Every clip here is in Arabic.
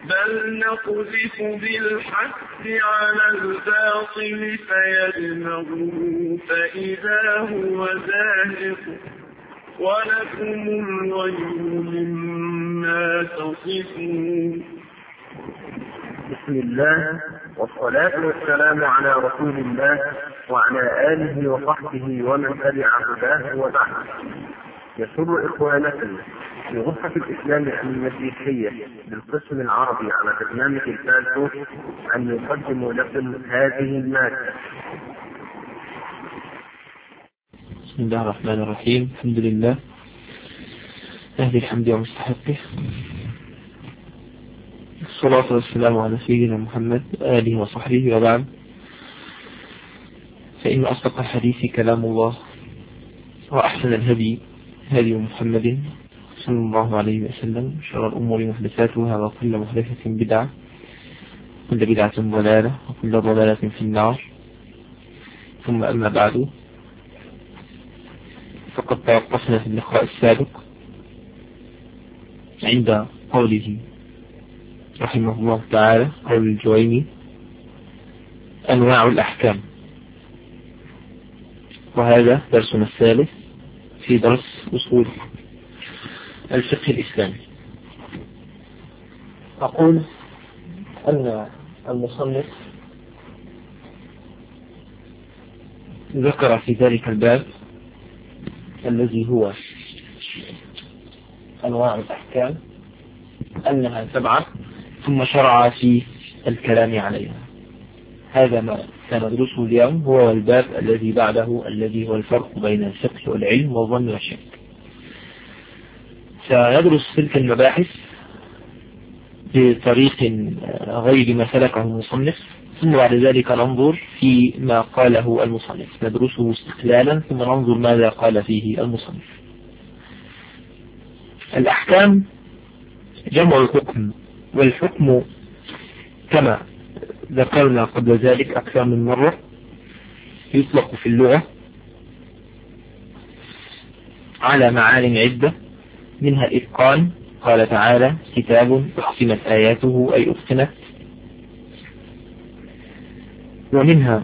بل نقذف بالحق على الباطل فيدمغه فإذا هو زاهق ولكم الويل مما تصفون. بسم الله والصلاة والسلام على رسول الله وعلى آله وصحبه ومن تبع هداه وبعد. يسر إخوانكم في غرفة الإسلام المسيحية بالقسم العربي على برنامج الفالسوف أن يقدموا لكم هذه المادة. بسم الله الرحمن الرحيم. الحمد لله أهل الحمد ومستحقه، الصلاة والسلام على سيدنا محمد آله وصحبه وبعد. فإن أصدق الحديث كلام الله، وأحسن الهدي هدي محمد صلى الله عليه وسلم، شر الأمور محدثاتها وكل محدثة بدعة وكل بدعة ضلالة وكل ضلالة في النار. ثم أما بعد، فقد توقفنا في اللقاء السابق عند قوله رحمه الله تعالى قول الجويني: أنواع الأحكام. وهذا درسنا الثالث في درس أصول الفقه الإسلامي. أقول أن المصنف ذكر في ذلك الباب الذي هو أنواع الأحكام أنها 7، ثم شرع في الكلام عليها. هذا ما سندرسه اليوم، هو الباب الذي بعده الذي هو الفرق بين الفقه والعلم والظن والشك. سندرس تلك المباحث بطريق غير ما سلكه المصنف، ثم بعد ذلك ننظر في ما قاله المصنف، ندرسه استقلالا ثم ننظر ماذا قال فيه المصنف. الأحكام جمع الحكم، والحكم كما ذكرنا قبل ذلك أكثر من مرة يطلق في اللغة على معان عدة، منها الإتقان، قال تعالى: كتاب أحكمت آياته أي أتقنت. ومنها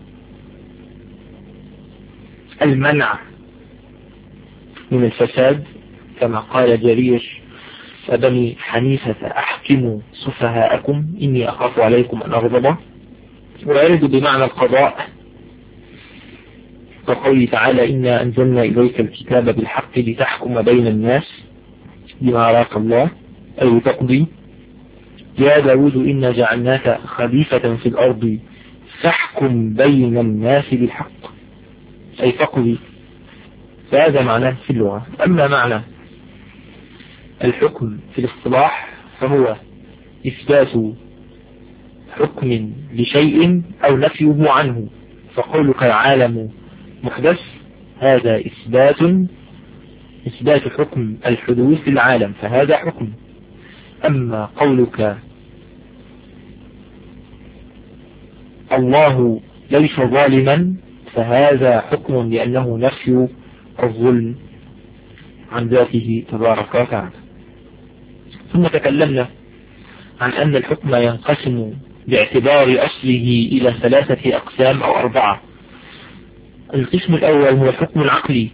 المنع من الفساد، كما قال جرير: فبني حنيفة أحكموا سفهاءكم إني أخاف عليكم أن أغضب. ويرد بمعنى القضاء، وقوله تعالى: إنا أنزلنا إليك الكتاب بالحق لتحكم بين الناس بما أراك الله، أي تقضي. يا داود إنا جعلناك خليفة في الأرض فاحكم بين الناس بالحق، أي تقضي. فهذا معناه في اللغة. أما معنى الحكم في الاصطلاح فهو إثبات حكم لشيء أو نفيه عنه. فقولك العالم محدث، هذا إثبات حكم الحدوث للعالم، فهذا حكم. أما قولك الله ليس ظالما، فهذا حكم لأنه نفي الظلم عن ذاته تبارك وتعالى. ثم تكلمنا عن أن الحكم ينقسم باعتبار أصله إلى 3 أقسام أو 4. القسم الأول هو الحكم العقلي،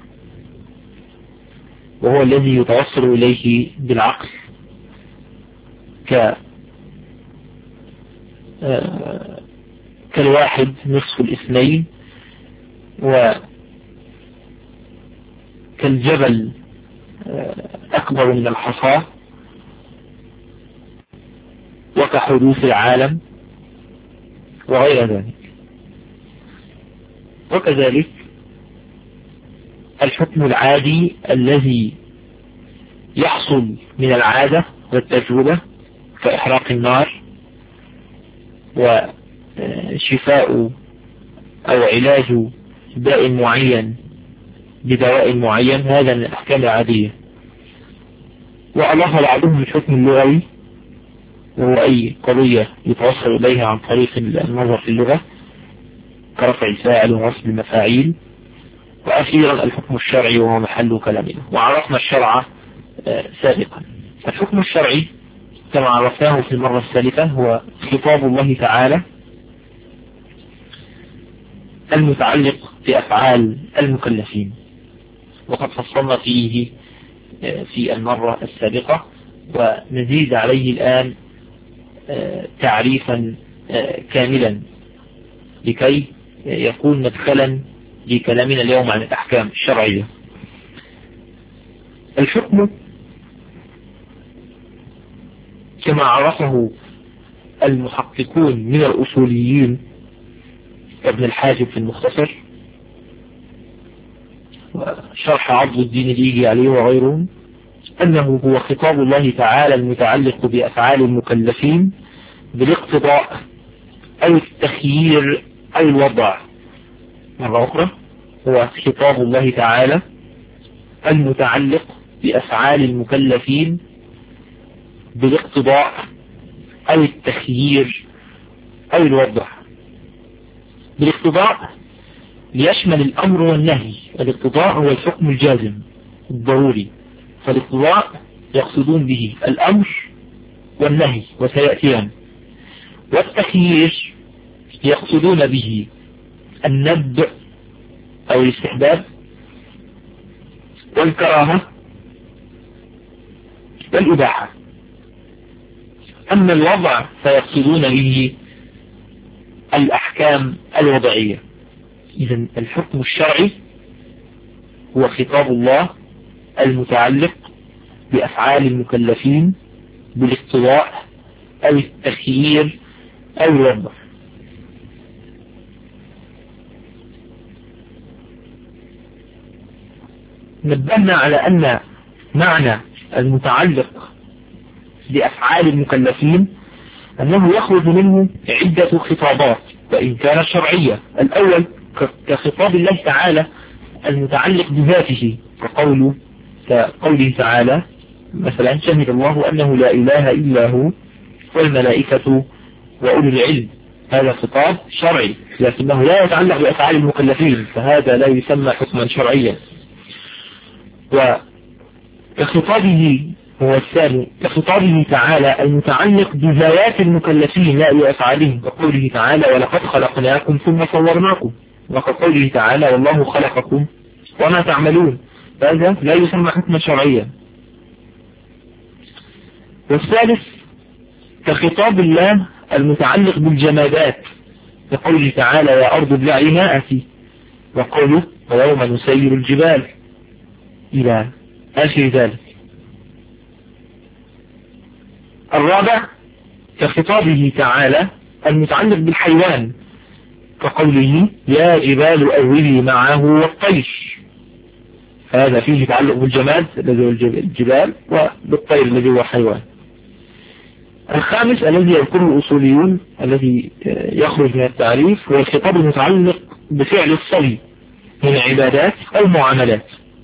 وهو الذي يتوصل إليه بالعقل، كالواحد نصف الاثنين، وكالجبل أكبر من الحصى، وكحدوث العالم، وغير ذلك. وكذلك الحكم العادي الذي يحصل من العادة والتجربة، كإحراق النار وشفاء أو علاج داء معين بدواء معين، هذا من الأحكام العادية. وأضاف بعضهم الحكم اللغوي، وهو أي قضية يتوصل إليها عن طريق النظر في اللغة، كرفع الفاعل ونصب المفاعيل. وأخيرا الحكم الشرعي، وهو محل كلامنا. وعرفنا الشرع سابقا. الحكم الشرعي كما عرفناه في المرة الثالثة هو خطاب الله تعالى المتعلق بأفعال المكلفين، وقد فصلنا فيه في المرة السابقة، ونزيد عليه الآن تعريفا كاملا لكي يكون مدخلا لكلامنا اليوم عن الأحكام الشرعية. الحكم كما عرفه المحققون من الأصوليين ابن الحاجب في المختصر وشرح عضو الدين الإيجي عليه وغيرهم، أنه هو خطاب الله تعالى المتعلق بأفعال المكلفين بالاقتضاء أو التخيير أو الوضع. مرة أخرى، هو خطاب الله تعالى المتعلق بأفعال المكلفين بالاقتضاء أو التخيير أو الوضع. بالاقتضاء ليشمل الأمر والنهي. الاقتضاء هو الحكم الجازم الضروري، فالاقتضاء يقصدون به الأمر والنهي وسيأتيان. والتخيير يقصدون به الندب أو الاستحباب والكراهة والإباحة. أما الوضع فيقصدون به الأحكام الوضعية. إذن الحكم الشرعي هو خطاب الله المتعلق بأفعال المكلفين بالاقتضاء أو التخيير أو الوضع. نبهنا على أن معنى المتعلق بأفعال المكلفين أنه يخرج منه عدة خطابات وإن كانت شرعية. الأول كخطاب الله تعالى المتعلق بذاته، كقوله تعالى مثلا شهد الله أنه لا إله إلا هو والملائكة وأولو العلم. هذا خطاب شرعي لكنه لا يتعلق بأفعال المكلفين، فهذا لا يسمى حكما شرعيا. وكخطابه هو الثاني كخطابه تعالى المتعلق بذوات المكلفين لا بأفعالهم، كقوله تعالى ولقد خلقناكم ثم صورناكم، وكقوله تعالى والله خلقكم وما تعملون. هذا لا يسمى حكما شرعيا. والثالث كخطاب الله المتعلق بالجمادات، كقوله تعالى يا أرض ابلعي ماءك، وقوله ويوم نسير الجبال إلى آخر ذلك. الرابع كخطابه تعالى المتعلق بالحيوان، كقوله يا جبال أوبي معه والطير. هذا فيه تعلق بالجماد الذي هو الجبال وبالطير الذي هو حيوان. الخامس الذي يذكره الأصوليون الذي يخرج من التعريف هو الخطاب المتعلق بفعل الصبي من عبادات أو معاملات،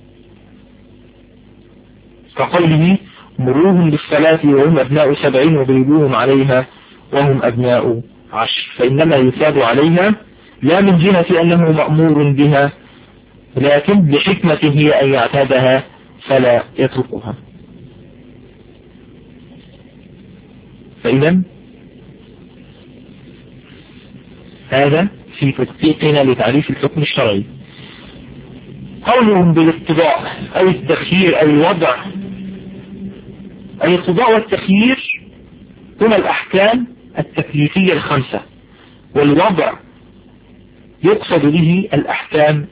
كقوله مروهم بالصلاة وهم أبناء 7 وضربوهم عليها وهم أبناء 10، فإنما يثاب عليها لا من جهة أنه مأمور بها لكن بحكمته أن يعتادها فلا يتركها. فإذا هذا في تدقيقنا لتعريف الحكم الشرعي. قولهم بالاقتضاء أو التخيير أو الوضع، الاقتضاء والتخيير هما الأحكام التكليفية الخمسة، والوضع يقصد به الأحكام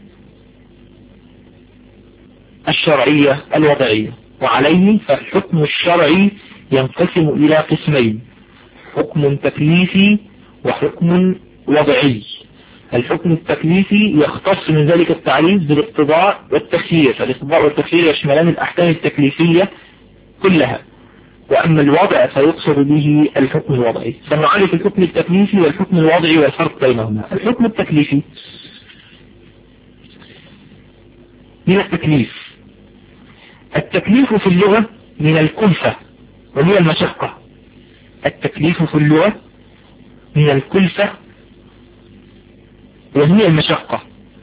الشرعية الوضعية. وعليه فالحكم الشرعي ينقسم إلى قسمين: حكم تكليفي وحكم وضعي. الحكم التكليفي يختص من ذلك التعريف بالاقتضاء والتخيير، فالاقتضاء والتخيير يشملان الأحكام التكليفية كلها. وأما الوضع فيقصد به الحكم الوضعي. سنعرف الحكم التكليفي والحكم الوضعي والفرق بينهما. الحكم التكليفي من التكليف. التكليف في اللغة من الكلفة وهي المشقة. التكليف في اللغة من الكلفة وهي المشقة،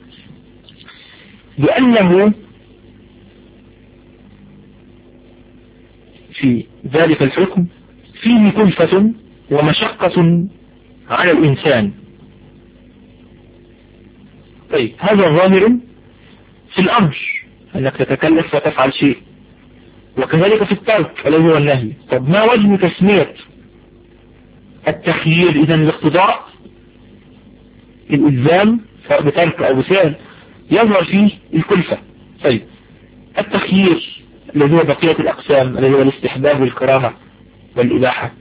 لأنه في ذلك الحكم فيه كلفة ومشقة على الإنسان. طيب هذا ظاهر في الأمر أنك تتكلف وتفعل شيء، وكذلك في الترك الذي هو النهي. طب ما وجه تسمية التخيير إذا الاقتضاء الإلزام سواء بترك أو بفعل يظهر فيه الكلفة؟ طيب التخيير الذي هو بقية الأقسام الذي هو الاستحباب والكراهة والإباحة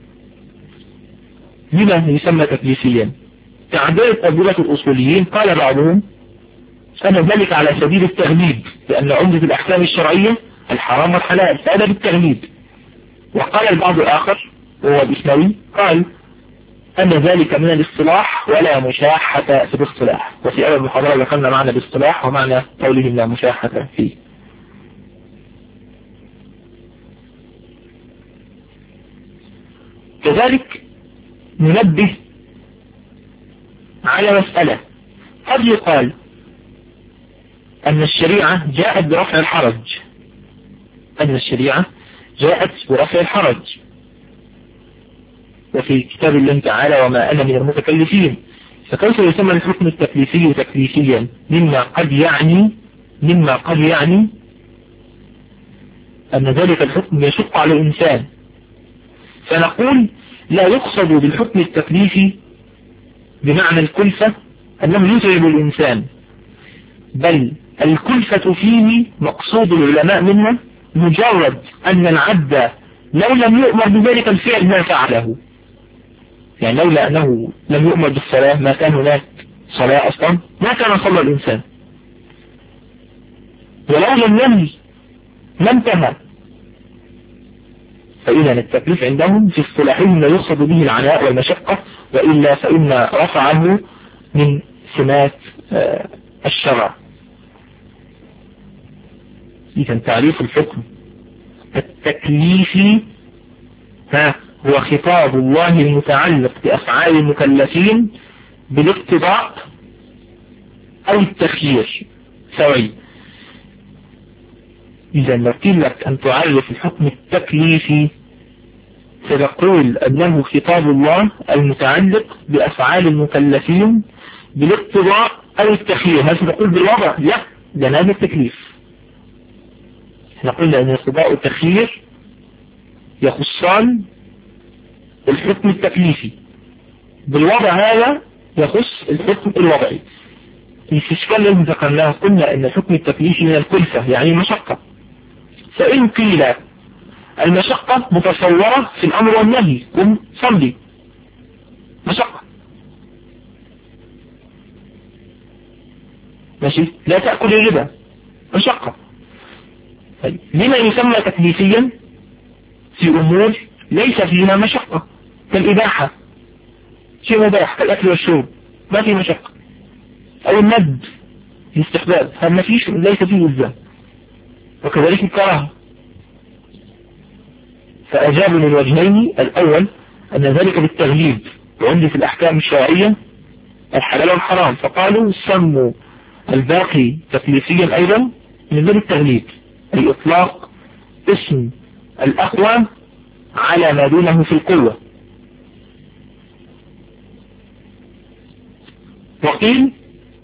لما يسمى تكليفيا؟ تعديل أدلة الأصوليين قال بعضهم أن ذلك على سبيل التغليب، لأن عمدة الأحكام الشرعية الحرام والحلال، فهذا بالتغليب. وقال البعض الآخر وهو الإسلامي قال أن ذلك من الاصطلاح ولا مشاحة في الاصطلاح، وفي أول المحاضرة ذكرنا معنى الاصطلاح ومعنى قولهم لا مشاحة فيه. كذلك ننبه على مسألة قد يقال أن الشريعة جاءت برفع الحرج، أن الشريعة جاءت برفع الحرج، وفي كتاب الله تعالى وما أنا من المتكلفين، فكيف يسمى الحكم التكليفي تكليفيا مما قد يعني أن ذلك الحكم يشق على الإنسان؟ فنقول لا يقصد بالحكم التكليفي بمعنى الكلفة أنه يتعب الإنسان، بل الكلفة فيه مقصود العلماء منها مجرد أن العبد لو لم يؤمر بذلك الفعل ما فعله. يعني لولا أنه لم يؤمر بالصلاة ما كان هناك صلاة أصلا، ما كان صلى الإنسان. ولو لم ينهي ما انتهى. فإذا التكليف عندهم في اصطلاحهم لا يقصد به العناء والمشقة، وإلا فإن رفعه من سمات الشرع. إذا تعريف الحكم التكليفي هو خطاب الله المتعلق بأفعال المكلفين بالاقتضاء أو التخيير سوي. إذا لو قيل لك أن تعرف الحكم التكليفي ستقول أنه خطاب الله المتعلق بأفعال المكلفين بالاقتضاء أو التخيير. هل ستقول بالوضع؟ لا، ده هذا التكليف. احنا قلنا أن الاقتضاء والتخيير يخصان الحكم التكليفي، بالوضع هذا يخص الحكم الوضعي. الإشكال الذي ذكرناه قلنا أن الحكم التكليفي من الكلفة يعني مشقة، فإن قيل المشقة متصورة في الأمر والنهي، قم صلي، مشقة، ماشي، لا تأكل الربا، مشقة. طيب لما يسمى تكليفيا في أمور ليس فيها مشقة كالإباحة، شيء مباح كالأكل والشرب ما فيه مشقة، أو الند الاستحباب هذا ما فيش، ليس فيه إلزام، وكذلك الكراهة. فأجابوا من وجهين، الأول أن ذلك بالتغليب، وعندي في الأحكام الشرعية الحلال والحرام، فقالوا سموا الباقي تكليفيا أيضا من ذلك التغليب، أي إطلاق اسم الأقوى على ما دونه في القوة. وقيل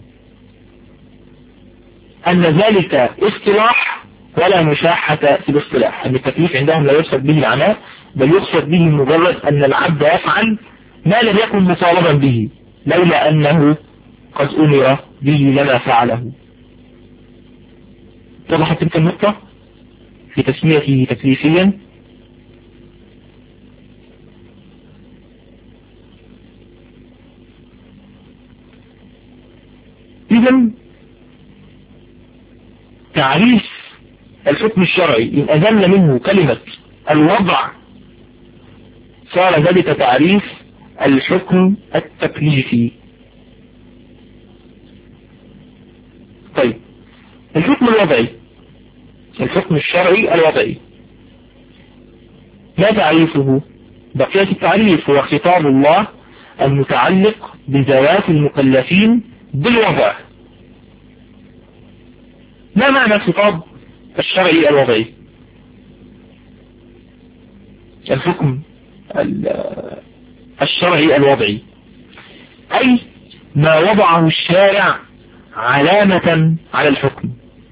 أن ذلك اصطلاح ولا مشاحة في الاصطلاح، أن التكليف عندهم لا يقصد به العناء، بل يقصد به مجرد أن العبد يفعل ما لم يكن مطالبا به، لولا أنه قد أمر به لما فعله. وضحت تلك النقطة في تسميته تكليفيا؟ إذن تعريف الحكم الشرعي إن أذل منه كلمة الوضع صار ذلك تعريف الحكم التكليفي. طيب الحكم الوضعي، الحكم الشرعي الوضعي ما تعريفه؟ بقية التعريف هو خطاب الله المتعلق بذوات المكلفين بالوضع. ما معنى الخطاب الشرعي الوضعي؟ الحكم الشرعي الوضعي، أي ما وضعه الشارع علامة على الحكم.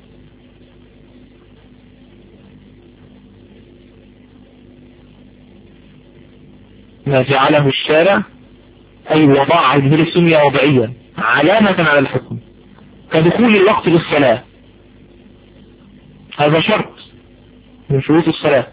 ما جعله الشارع أي وضعه السنية وضعيا علامة على الحكم، كدخول الوقت للصلاة، هذا شرط من شروط الصلاة،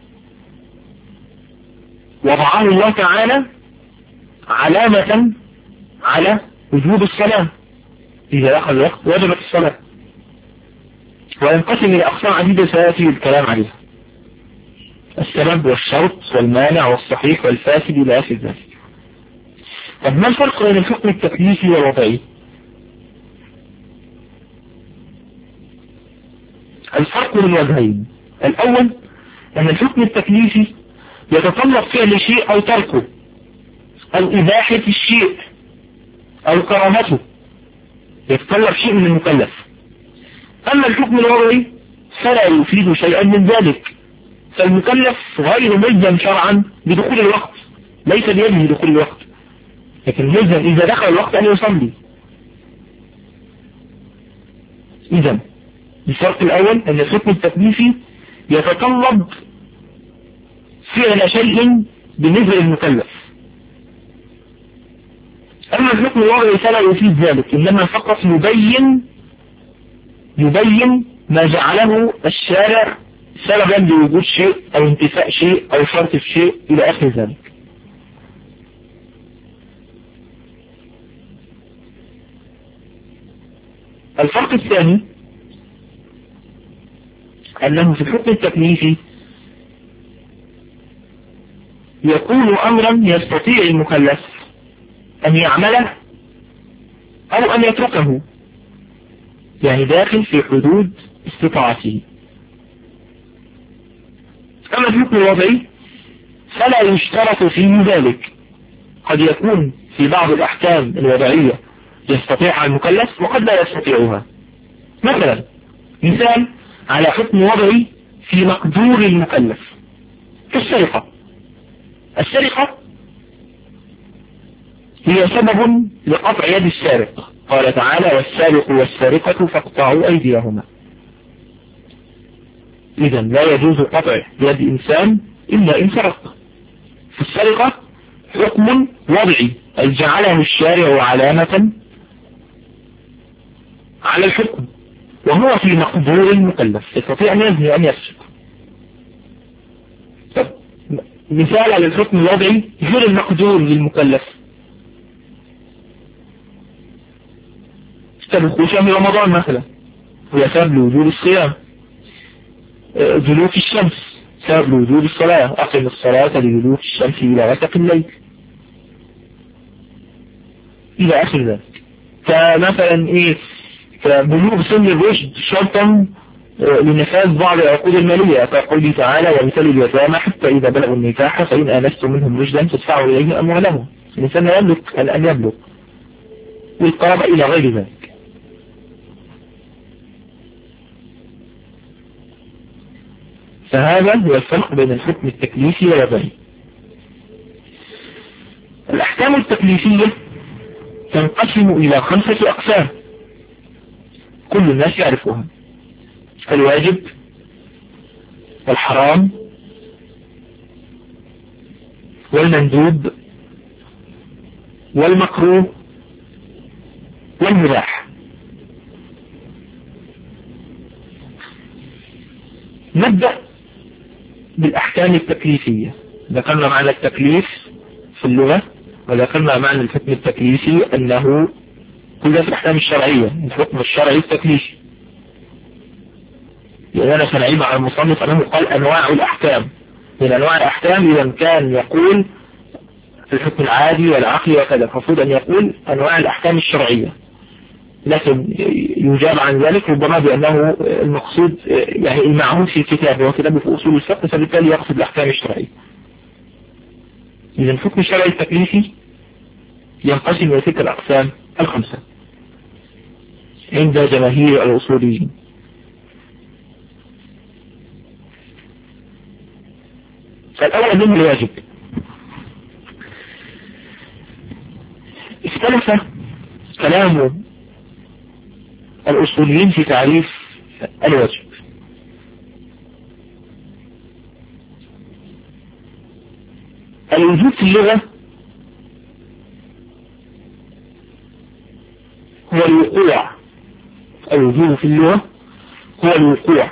وضعه الله تعالى علامة على وجوب الصلاة، إذا دخل الوقت وجبت الصلاة، وينقسم إلى أقسام عديدة سيأتي الكلام عليها: السبب والشرط والمانع والصحيح والفاسد إلى آخر ذلك. طب ما الفرق بين الحكم التكليفي والوضعي؟ الفرق من وجهين: الأول أن الحكم التكليفي يتطلب فعل شيء أو تركه أو إباحة الشيء أو كرامته، يتطلب شيء من المكلف. أما الحكم الوضعي فلا يفيد شيئا من ذلك، فالمكلف غير ملزم شرعا بدخول الوقت، ليس بيده دخول الوقت، لكن ملزم إذا دخل الوقت أن يصلي. إذن الفرق الأول أن الحكم التكليفي يتطلب فعل شيء بالنسبة للمكلف، أما الحكم الوضعي فلا يفيد ذلك، إنما فقط يبين ما جعله الشارع سببا لوجود شيء أو انتفاء شيء أو شرط في شيء إلى آخر ذلك. الفرق الثاني أنه في الحكم التكليفي يكون أمرا يستطيع المكلف أن يعمله أو أن يتركه، يعني داخل في حدود استطاعته. أما الحكم الوضعي فلا يشترط فيه ذلك، قد يكون في بعض الأحكام الوضعية يستطيعها المكلف وقد لا يستطيعها. مثلا مثال على حكم وضعي في مقدور المكلف كالسرقة. السرقة هي سبب لقطع يد السارق، قال تعالى: والسارق والسارقة فاقطعوا أيديهما. إذا لا يجوز قطع يد إنسان إلا إن سرق. في السرقة حكم وضعي أي جعله الشارع علامة على الحكم، وهو في مقدور المكلف، يستطيع أن يزني أن يسرق. مثال على الحكم الوضعي غير المقدور للمكلف كدخول شهر رمضان مثلا، هو سبب لوجود الصيام. دلوك الشمس سبب لوجود الصلاة، أقم الصلاة لدلوك الشمس إلى غسق الليل إلى آخر ذلك. فمثلا كبلوغ سن الرشد شرطا لنفاذ بعض العقود المالية، كقوله تعالى: وابتلوا اليتامى حتى إذا بلغوا النكاح فإن آنستم منهم رشدا فادفعوا إليهم أموالهم. الإنسان يملك أن يبلغ، والقرابة إلى غير ذلك. فهذا هو الفرق بين الحكم التكليفي والوضعي. الأحكام التكليفية تنقسم إلى 5 أقسام كل الناس يعرفوها: الواجب والحرام والمندوب والمكروه والمباح. نبدأ بالأحكام التكليفية. ذكرنا معنى التكليف في اللغة، وذكرنا معنى الحكم التكليفي أنه كل في الأحكام الشرعية، الحكم الشرعي التكليفي. لأننا سنعيب على المصنف أنه قال أنواع الأحكام. من أنواع الأحكام إذا كان يقول في الحكم العادي والعقلي وكذا، المفروض أن يقول أنواع الأحكام الشرعية، لكن يجاب عن ذلك ربما بأنه المقصود يعني المعهود في الكتاب وكتابه في أصول الفقه، فبالتالي يقصد الأحكام الشرعية. إذا الحكم الشرعي التكليفي ينقسم إلى 6 الأقسام 5 عند جماهير الأصوليين. الأول منه الواجب. اختلف كلام الأصوليين في تعريف الواجب. الوجوب في اللغة هو الوقوع. الوجوب في اللغة هو الوقوع.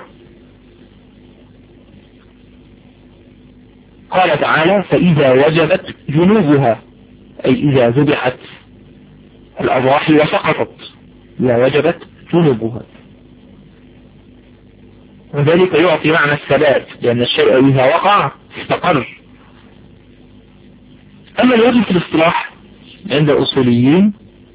قال تعالى فإذا وجبت جنوبها، أي إذا ذبحت الأضاحي وسقطت، إذا وجبت جنوبها، وذلك يعطي معنى الثبات، لأن الشيء إذا وقع استقر. أما الواجب في الاصطلاح عند الأصوليين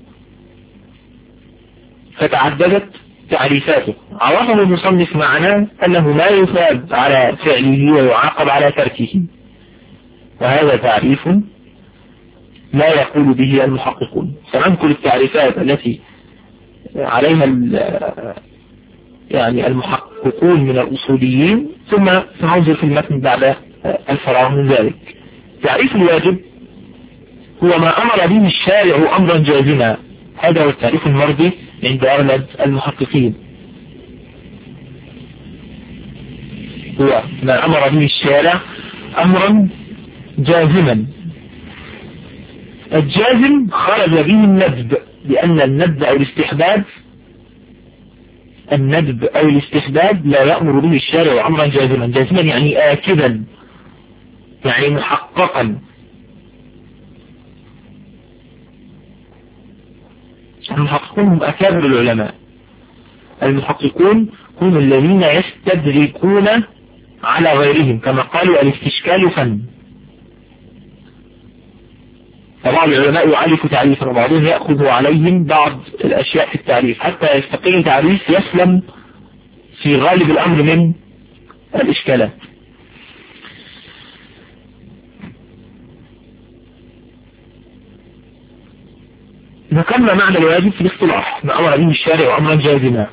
فتعددت تعريفاته. عرفه المصنف معناه أنه لا يثاب على فعله ويعاقب على تركه، وهذا تعريف لا يقول به المحققون. سننقل التعريفات التي عليها يعني المحققون من الأصوليين، ثم سننظر في المتن بعد الفراغ من ذلك. تعريف الواجب هو ما أمر به الشارع أمرا جازما، هذا هو التعريف المرضي عند أغلب المحققين. هو ما أمر به الشارع أمرا جازما. الجازم خرج به الندب، لأن الندب أو الاستحباب لا يأمر به الشارع أمرا جازما. جازما يعني آكدا، يعني محققا. المحققون هم أكابر العلماء. المحققون هم الذين يستدركون على غيرهم، كما قالوا الاستشكال فن. فبعض العلماء يعرف تعريفا وبعضهم يأخذ عليهم بعض الأشياء في التعريف حتى يستقيم تعريف يسلم في غالب الأمر من الإشكالات. ذكرنا معنى الواجب في الاصطلاح ما أمر به الشارع أمرا جازما.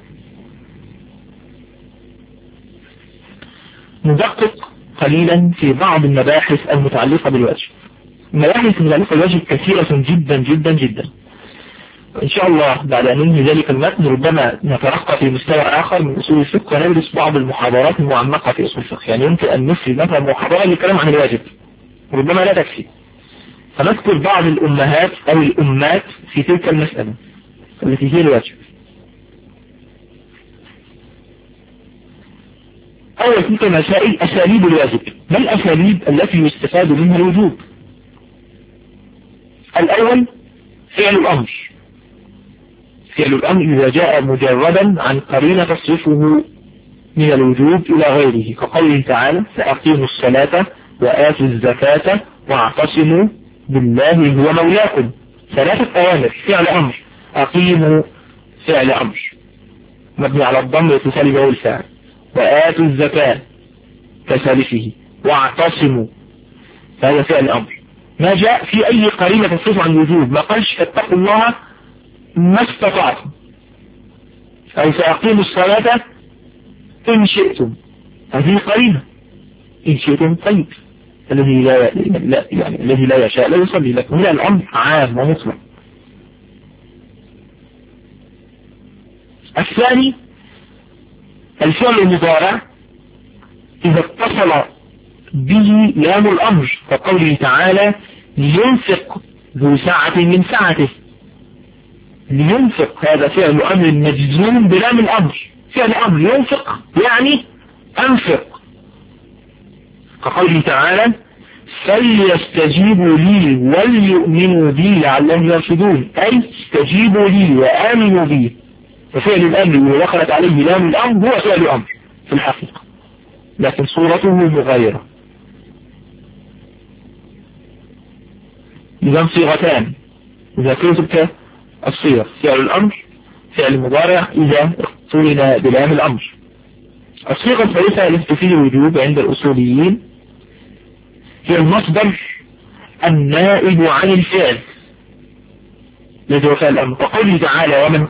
ندقق قليلا في بعض المباحث المتعلقة بالواجب. المباحث المتعلقة بالواجب كثيرة جدا جدا جدا. إن شاء الله بعد أن ننهي ذلك المتن ربما نترقى في مستوى آخر من أصول الفقه وندرس بعض المحاضرات المعمقة في أصول الفقه. يعني يمكن أن نفرد مثلا محاضرة للكلام عن الواجب، ربما لا تكفي، فنذكر بعض الأمهات أو الأمات في تلك المسألة التي هي الواجب. أول تلك المسائل أساليب الواجب. ما الأساليب التي يستفاد منها الوجوب؟ الأول فعل الأمر. فعل الأمر إذا جاء مجردا عن قرينة تصرفه من الوجوب إلى غيره، كقوله تعالى فأقيموا الصلاة وآتوا الزكاة واعتصموا بالله هو مولاكم. ثلاثة أوامر، فعل أمر. أقيموا فعل أمر مبني على الضم واتصال به الفاعل، وآتوا الزكاة كسالفه، واعتصموا فهذا فعل أمر. ما جاء في أي قرينة تصرف عن الوجوب، ما قالش فاتقوا الله ما استطعتم أو سأقيموا الصلاة إن شئتم، هذه قرينة. إن شئتم طيب، الذي لا يشاء لا يصلي لكم. هنا الأمر عام ومطلق. الثاني الفعل المضارع إذا اتصل به لام الأمر، كقوله تعالى لينفق ذو سعة من سعته. لينفق هذا فعل أمر مجزوم بلام الأمر، فعل أمر ينفق يعني أنفق، كقوله تعالى فليستجيبوا لي وليؤمنوا بي لعلهم يرشدون، أي استجيبوا لي وآمنوا بي. وفعل الأمر إذا دخلت عليه لام الأمر هو فعل أمر في الحقيقة، لكن صورته مغايرة. إذا صيغتان إذا كتبت الصيغ، فعل الأمر فعل مضارع إذا اقترن بلام الأمر. الصيغة الثالثة التي تفيد الوجوب عند الأصوليين هي المصدر النائب عن الفعل الذي هو فعل الأمر، وقوله تعالى ومن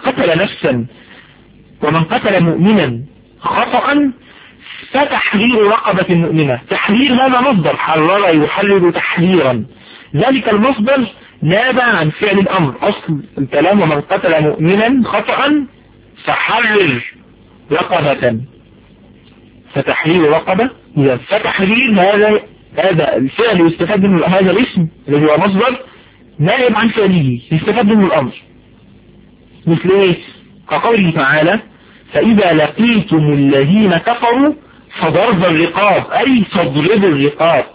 قتل مؤمنا خطأ فتحرير رقبة مؤمنة. تحرير هذا مصدر، حرر يحرر تحريرا، ذلك المصدر نابع عن فعل الأمر. أصل الكلام ومن قتل مؤمنا خطأ فحرر رقبة، فتحرير رقبة. إذا فتحرير هذا الفعل يستفاد منه، هذا الاسم الذي هو مصدر نائب عن فعله يستفاد منه الأمر. مثل ايه؟ كقوله تعالى فإذا لقيتم الذين كفروا فضرب الرقاب، أي فاضربوا الرقاب.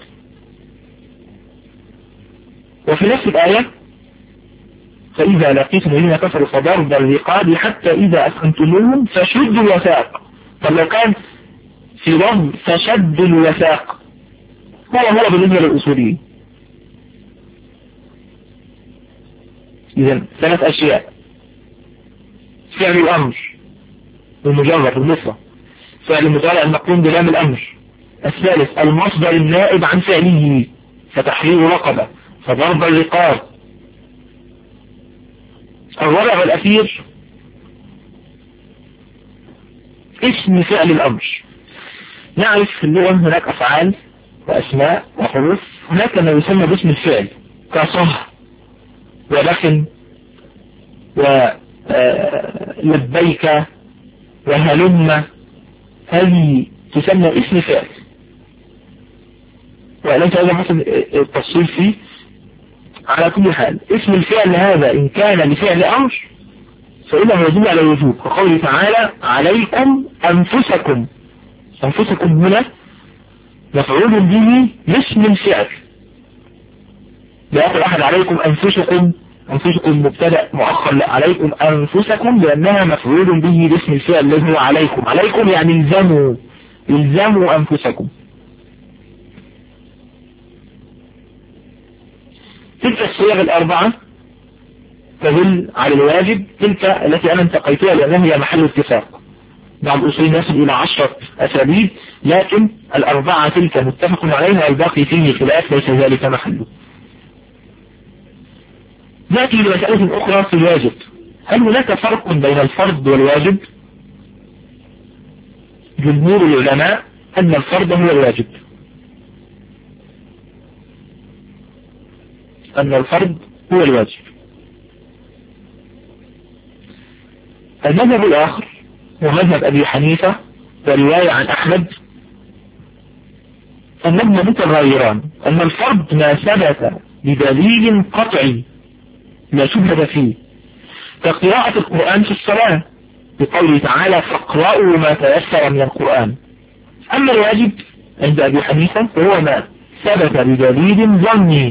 وفي نفس الآية فإذا لقيتم الذين كفروا فضرب الرقاب حتى إذا أسخنتموهم فشدوا الوثاق. طب لو كان في لفظ فشد الوثاق هو بالنسبة للأصوليين. إذن 3 أشياء: فعل الأمر المجرد المفرد، فعل المضارع المقرون بلام الأمر. الثالث المصدر النائب عن فعله، فتحرير رقبة، فضرب الرقاب. الرابع والأخير اسم فعل الأمر. نعرف في اللغة هناك أفعال وأسماء وحروف، هناك ما يسمى باسم الفعل كصه ولكن ولبيك وهلم، هذه تسمى اسم فعل، وليس هذا مثل التفصيل فيه. على كل حال اسم الفعل هذا إن كان لفعل أمر فإنه يدل على الوجوب، كقوله تعالى عليكم أنفسكم. أنفسكم هنا مفعول به لاسم الفعل. لا يقول أحد عليكم أنفسكم، أنفسكم مبتدأ مؤخر، لا، عليكم أنفسكم لأنها مفعول به لاسم الفعل الذي هو عليكم. عليكم يعني الزموا أنفسكم. تلك الصيغ الأربعة تدل على الواجب، تلك التي أنا انتقيتها لأنها هي محل اتفاق. بعض الأصوليين يصل إلى 10 أساليب، لكن الأربعة تلك متفق عليها والباقي فيه خلاف ليس ذلك محله. نأتي لمسألة أخرى في الواجب. هل هناك فرق بين الفرض والواجب؟ جمهور العلماء أن الفرض هو الواجب، أن الفرض هو الواجب. المذهب الآخر هو مذهب أبي حنيفة ورواية عن أحمد أنهما متغيران، أن الفرض ما ثبت بدليل قطعي لا شبهة فيه، كقراءة القرآن في الصلاة بقوله تعالى فاقرأوا ما تيسر من القرآن. أما الواجب عند أبي حنيفة فهو ما ثبت بدليل ظني،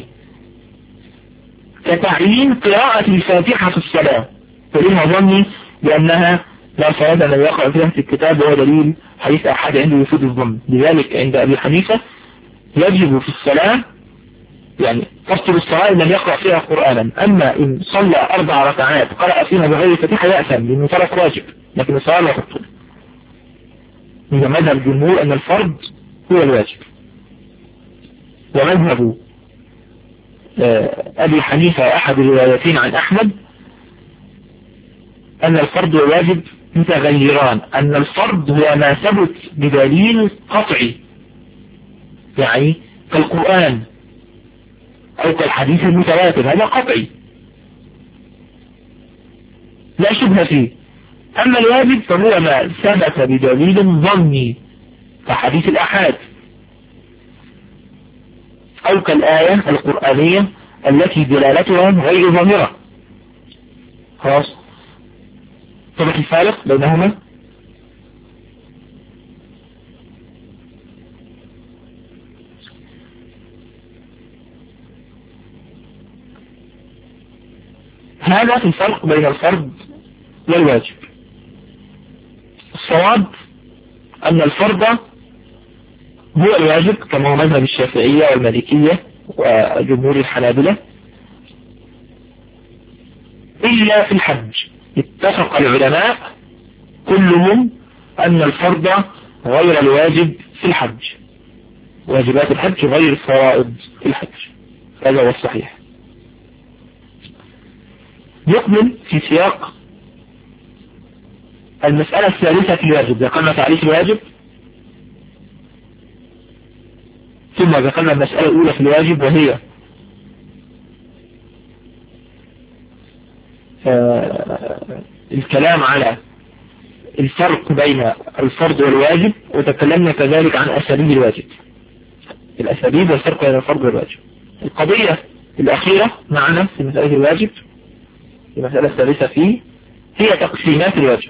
كتعيين قراءة الفاتحة في الصلاة، دليلها ظني لأنها لا صلاة من يقرأ فيها في الكتاب، وهو دليل حديث أحد عنده يفيد الظن. لذلك عند أبي حنيفة يجب في الصلاة يعني تبطل الصلاة إن لم يقرأ فيها قرآنا. أما إن صلى 4 ركعات قرأ فيها بغير الفاتحة يأثم لأنه ترك واجب، لكن الصلاة لا تبطل. إذا مذهب الجمهور أن الفرض هو الواجب. ومذهب أبي حنيفة أحد الروايتين عن أحمد أن الفرض والواجب متغيران، أن الفرض هو ما ثبت بدليل قطعي، يعني كالقرآن أو كالحديث المتواتر، هذا قطعي لا شبهة فيه. أما الواجب فهو ما ثبت بدليل ظني كحديث الأحاد أو كالآية القرآنية التي دلالتها غير ظاهرة. خلاص، طبعا الفارق بينهما هذا في الفرق بين الفرض والواجب. الصواب أن الفرض هو الواجب كما هو مذهب الشافعية والمالكية وجمهور الحنابلة، إلا في الحج. اتفق العلماء كلهم أن الفرض غير الواجب في الحج، واجبات الحج غير فرائض الحج، هذا هو الصحيح. يكمل في سياق المسألة الثالثة في الواجب. ذكرنا تعريف الواجب، ثم ذكرنا المسألة الأولى في الواجب وهي الكلام على الفرق بين الفرض والواجب، وتكلمنا كذلك عن أساليب الواجب، الأساليب والفرق بين الفرض والواجب. القضية الأخيرة معنا في مسألة الواجب، المسألة الثالثة فيه، هي تقسيمات الواجب.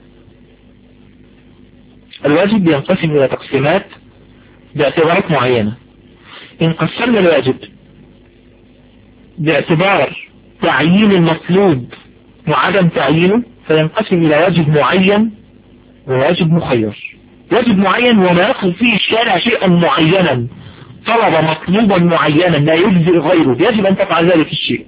الواجب ينقسم إلى تقسيمات باعتبارات معينة. إن قسمنا الواجب باعتبار تعيين المطلوب وعدم تعيينه، فينقسم إلى واجب معين وواجب مخير. واجب معين وما يطلب فيه الشارع شيئا معينا، طلب مطلوبا معينا لا يجزئ غيره، يجب أن تفعل ذلك الشيء.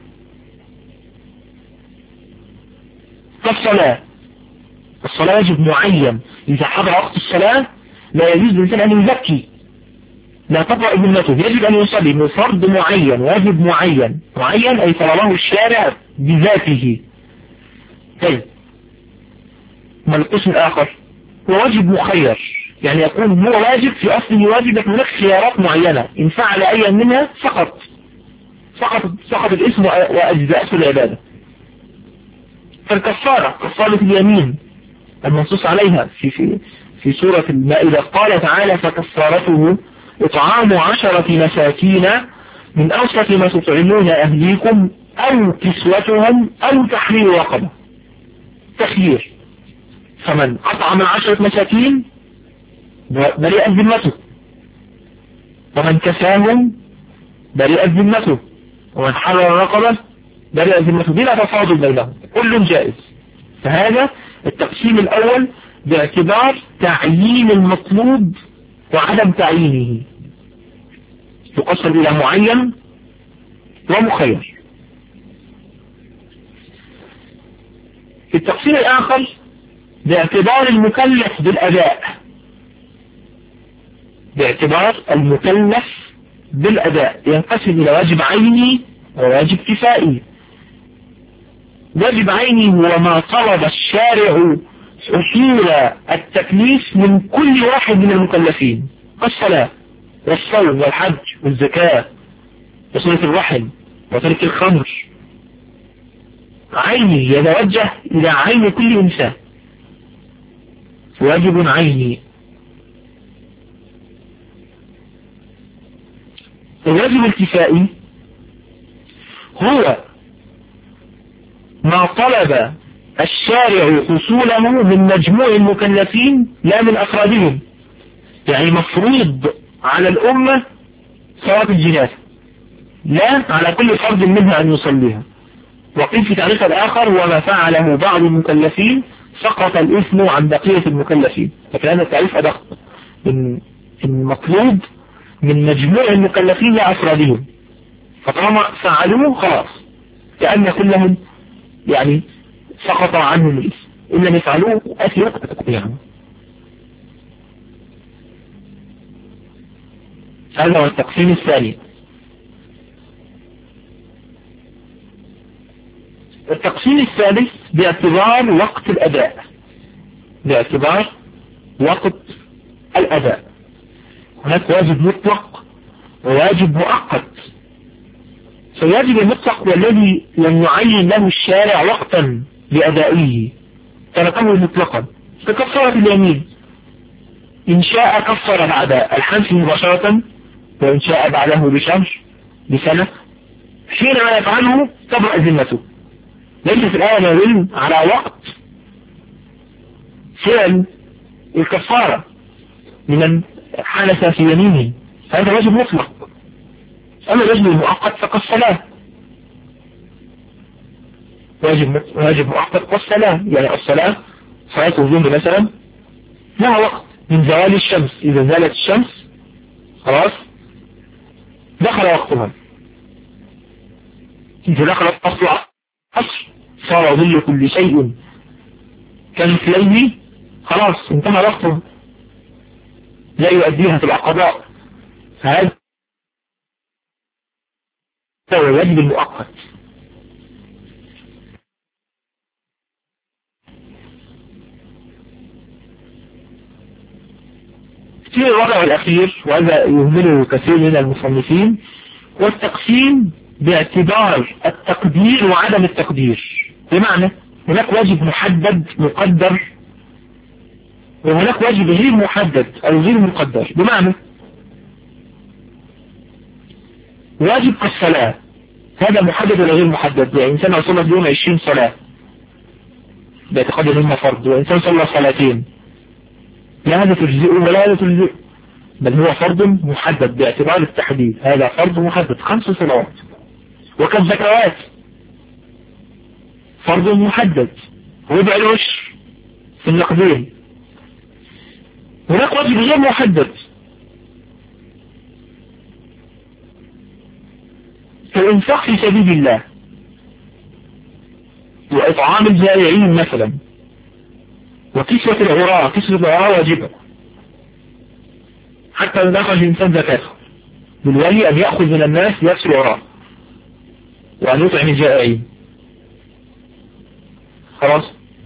كالصلاة، الصلاة واجب معين، إذا حضر وقت الصلاة لا يجوز للإنسان أن يزكي، لا تطلع ذمته، يجب أن يصلي من فرض معين، واجب معين، معين أي طلبه الشارع بذاته. طيب، ما القسم الآخر؟ هو واجب مخير، يعني يكون هو واجب في أصله واجب، لكن هناك خيارات معينة، إن فعل أي منها سقط الاسم وأجزاء العبادة. فالكفارة، كفارة اليمين المنصوص عليها في سورة المائدة، قال تعالى: فكفارته إطعام 10 مساكين من أوسط ما تطعمون أهليكم أو كسوتهم أو تحرير رقبة. تخيير، فمن أطعم 10 مساكين بريئت ذمته، ومن كساهم بريئت ذمته، ومن حرر رقبة بريئت ذمته، بلا تفاضل بينهم، كل جائز. فهذا التقسيم الأول باعتبار تعيين المطلوب وعدم تعيينه، يقسم إلى معين ومخير. التقسيم الآخر باعتبار المكلف بالأداء، باعتبار المكلف بالأداء، ينقسم إلى واجب عيني وواجب كفائي. واجب عيني هو ما طلب الشارع حصول التكليف من كل واحد من المكلفين، الصلاة والصوم والحج والزكاة وصلة الرحم وترك الخمر. عيني يتوجه إلى عين كل إنسان، واجب عيني. الواجب الكفائي هو ما طلب الشارع حصوله من مجموع المكلفين لا من أفرادهم، يعني مفروض على الأمة صلاة الجنازة، لا على كل فرد منها أن يصليها. وقيل في تعريف الآخر: وما فعله بعض المكلفين سقط الإثم عن بقية المكلفين. لكن هذا التعريف أدق، المطلوب من مجموع المكلفين لا أفرادهم، فطالما فعلوه خلاص كأن كلهم يعني سقط عنهم الإثم، إن لم يفعلوه أثروا يعني. هذا هو التقسيم الثاني. التقسيم الثالث باعتبار وقت الأداء، باعتبار وقت الأداء. هناك واجب مطلق وواجب مؤقت. فالواجب المطلق والذي لم يعين له الشارع وقتا لأدائه تركه مطلقا، ككفارة اليمين، إن شاء كفر بعد الحنث مباشرة، وإن شاء بعده بشهر بسنة، حينما يفعله تبرأ ذمته. ليست الآية يدل على وقت فعل الكفارة لمن حدث في يمينه، هذا واجب مطلق. أما الواجب المؤقت فكالصلاة، واجب مؤقت كالصلاة، يعني الصلاة صلاة الظهر مثلا لها وقت من زوال الشمس، إذا زالت الشمس خلاص دخل وقتها، إذا دخل وقت العصر صار ظل كل شيء كمثليه، خلاص انتهى وقته، لا يؤديها تبع قضاء. فهذا هو الواجب المؤقت. في الوضع الأخير، وهذا يهمله كثير من المصنفين، والتقسيم باعتبار التقدير وعدم التقدير. بمعنى هناك واجب محدد مقدر، وهناك واجب غير محدد أو غير مقدر. بمعنى واجب كالصلاة هذا محدد ولا غير محدد؟ يعني إنسان صلى في يوم 20 صلاة باعتقاد أنهم فرض، وإنسان صلى صلاتين لا هذا تجزئه ولا هذا تجزئه، بل هو فرض محدد باعتبار التحديد. هذا فرض محدد 5 صلوات. وكالزكوات فرض محدد ربع العشر في النقدين. هناك واجب غير محدد كالإنفاق في سبيل الله وإطعام الجائعين مثلا، وكسوة العراة. كسوة العراة واجبة حتى إذا أخرج الإنسان زكاته بالولي أن يأخذ من الناس يكسو العراة وأن يطعم الجائعين. خلاص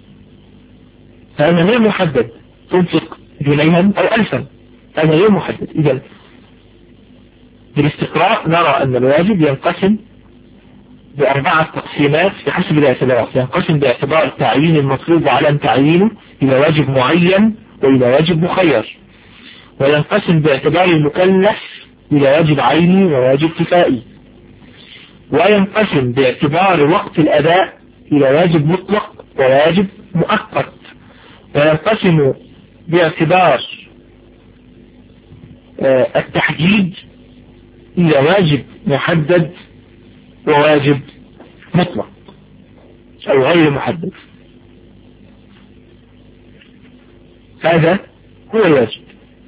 هذا غير محدد، تنفق جنيها أو 1000 هذا غير محدد. إذا بالاستقراء نرى أن الواجب ينقسم ب4 تقسيمات بحسب الاعتبارات. ينقسم باعتبار التعيين المطلوب على تعيينه إلى واجب معين وإلى واجب مخير، وينقسم باعتبار المكلف إلى واجب عيني وواجب كفائي، وينقسم باعتبار وقت الأداء إلى واجب مطلق وواجب مؤقت، وينقسم باعتبار التحديد إلى واجب محدد وواجب مطلق أو غير محدد. هذا هو الواجب.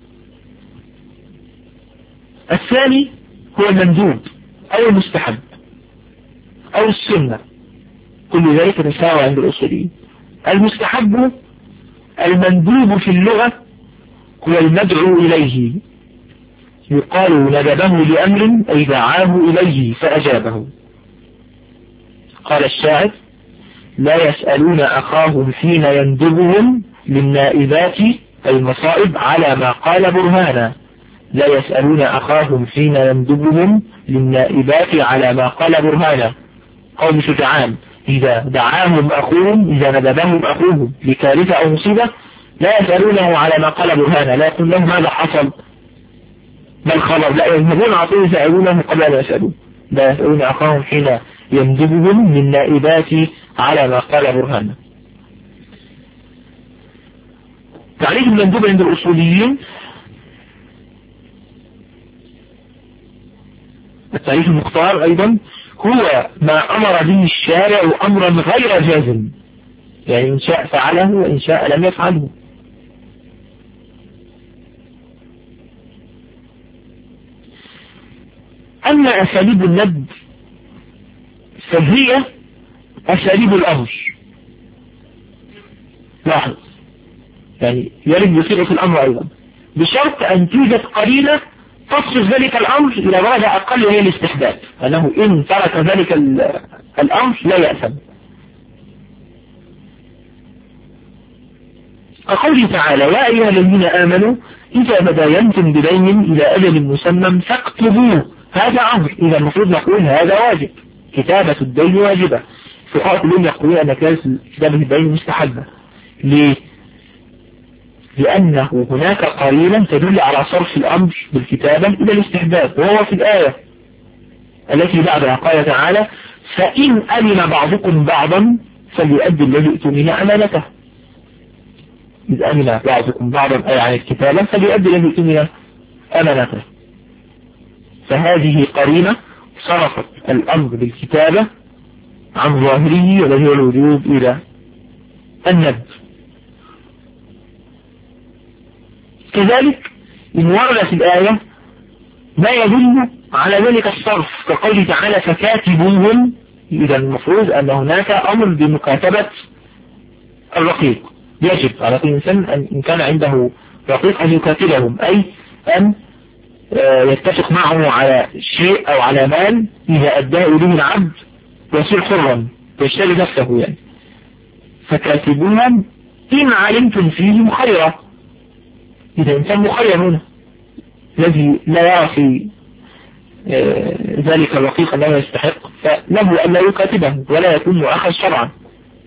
الثاني هو المندوب أو المستحب أو السنة، كل ذلك نساوى عند الأصوليين. المستحب المندوب في اللغة هو المدعو إليه، يقال ندبه لأمر أي دعاه إليه فأجابه. قال الشاعر: لا يسألون أخاهم حين يندبهم للنائبات المصائب على ما قال برهانا. لا يسألون أخاهم حين يندبهم للنائبات على ما قال برهانا. قوم شجعان إذا دعاهم أخوهم، إذا ندبهم أخوهم لكارثة أو مصيبة، لا يسألونه على ما قال برهانا، لا يقول لهم ماذا حصل ما الخبر، لا يذهبون على طول يسألونه قبل أن يسألوه. لا يسألون أخاهم حين يندبهم للنائبات على ما قال برهانا. تعريف المندوب عند الأصوليين: التعريف المختار أيضا هو ما أمر به الشارع أمرا غير جازم، يعني إن شاء فعله وإن شاء لم يفعله. أما أساليب الندب فهي أساليب الأمر. لاحظ يعني يرد بصيغة الأمر أيضا، بشرط أن توجد قرينة تصرف ذلك الأمر إلى درجة أقل وهي الاستحباب، أنه إن ترك ذلك الأمر لا يأثم. كقوله تعالى: يا أيها الذين آمنوا إذا تداينتم بدين إلى أجل مسمى فاكتبوه. هذا أمر، إذا المفروض نقول هذا واجب، كتابة الدين واجبة. فقهاء كلهم يقولون أن كتابة الدين مستحبة. ليه؟ لأنه هناك قرينة تدل على صرف الأمر بالكتابة إلى الاستحباب، وهو في الآية التي بعدها قال تعالى: فإن أمن بعضكم بعضا فليؤدي الذي اؤتمن أمانته. إذ أمن بعضكم بعضا أي عن الكتابة فليؤدي الذي اؤتمن أمانته. فهذه قرينة صرفت الأمر بالكتابة عن ظاهره والذي هو الوجوب إلى الندب. كذلك إن ورد في الآية ما يدل على ذلك الصرف، كقوله تعالى: فكاتبوهم. إذا المفروض أن هناك أمر بمكاتبة الرقيق، يجب على كل إنسان إن كان عنده رقيق أن يكاتبهم، أي أن يتفق معه على شيء أو على مال إذا أداه إليه العبد يصير حرا ويشتري نفسه يعني. فكاتبوهم إن علمتم فيهم خيرا. إذا إنسان مخير هنا الذي لا يرى في ذلك الرقيق أنه يستحق، فله أن لا يكاتبه ولا يكون مؤخذ شرعا،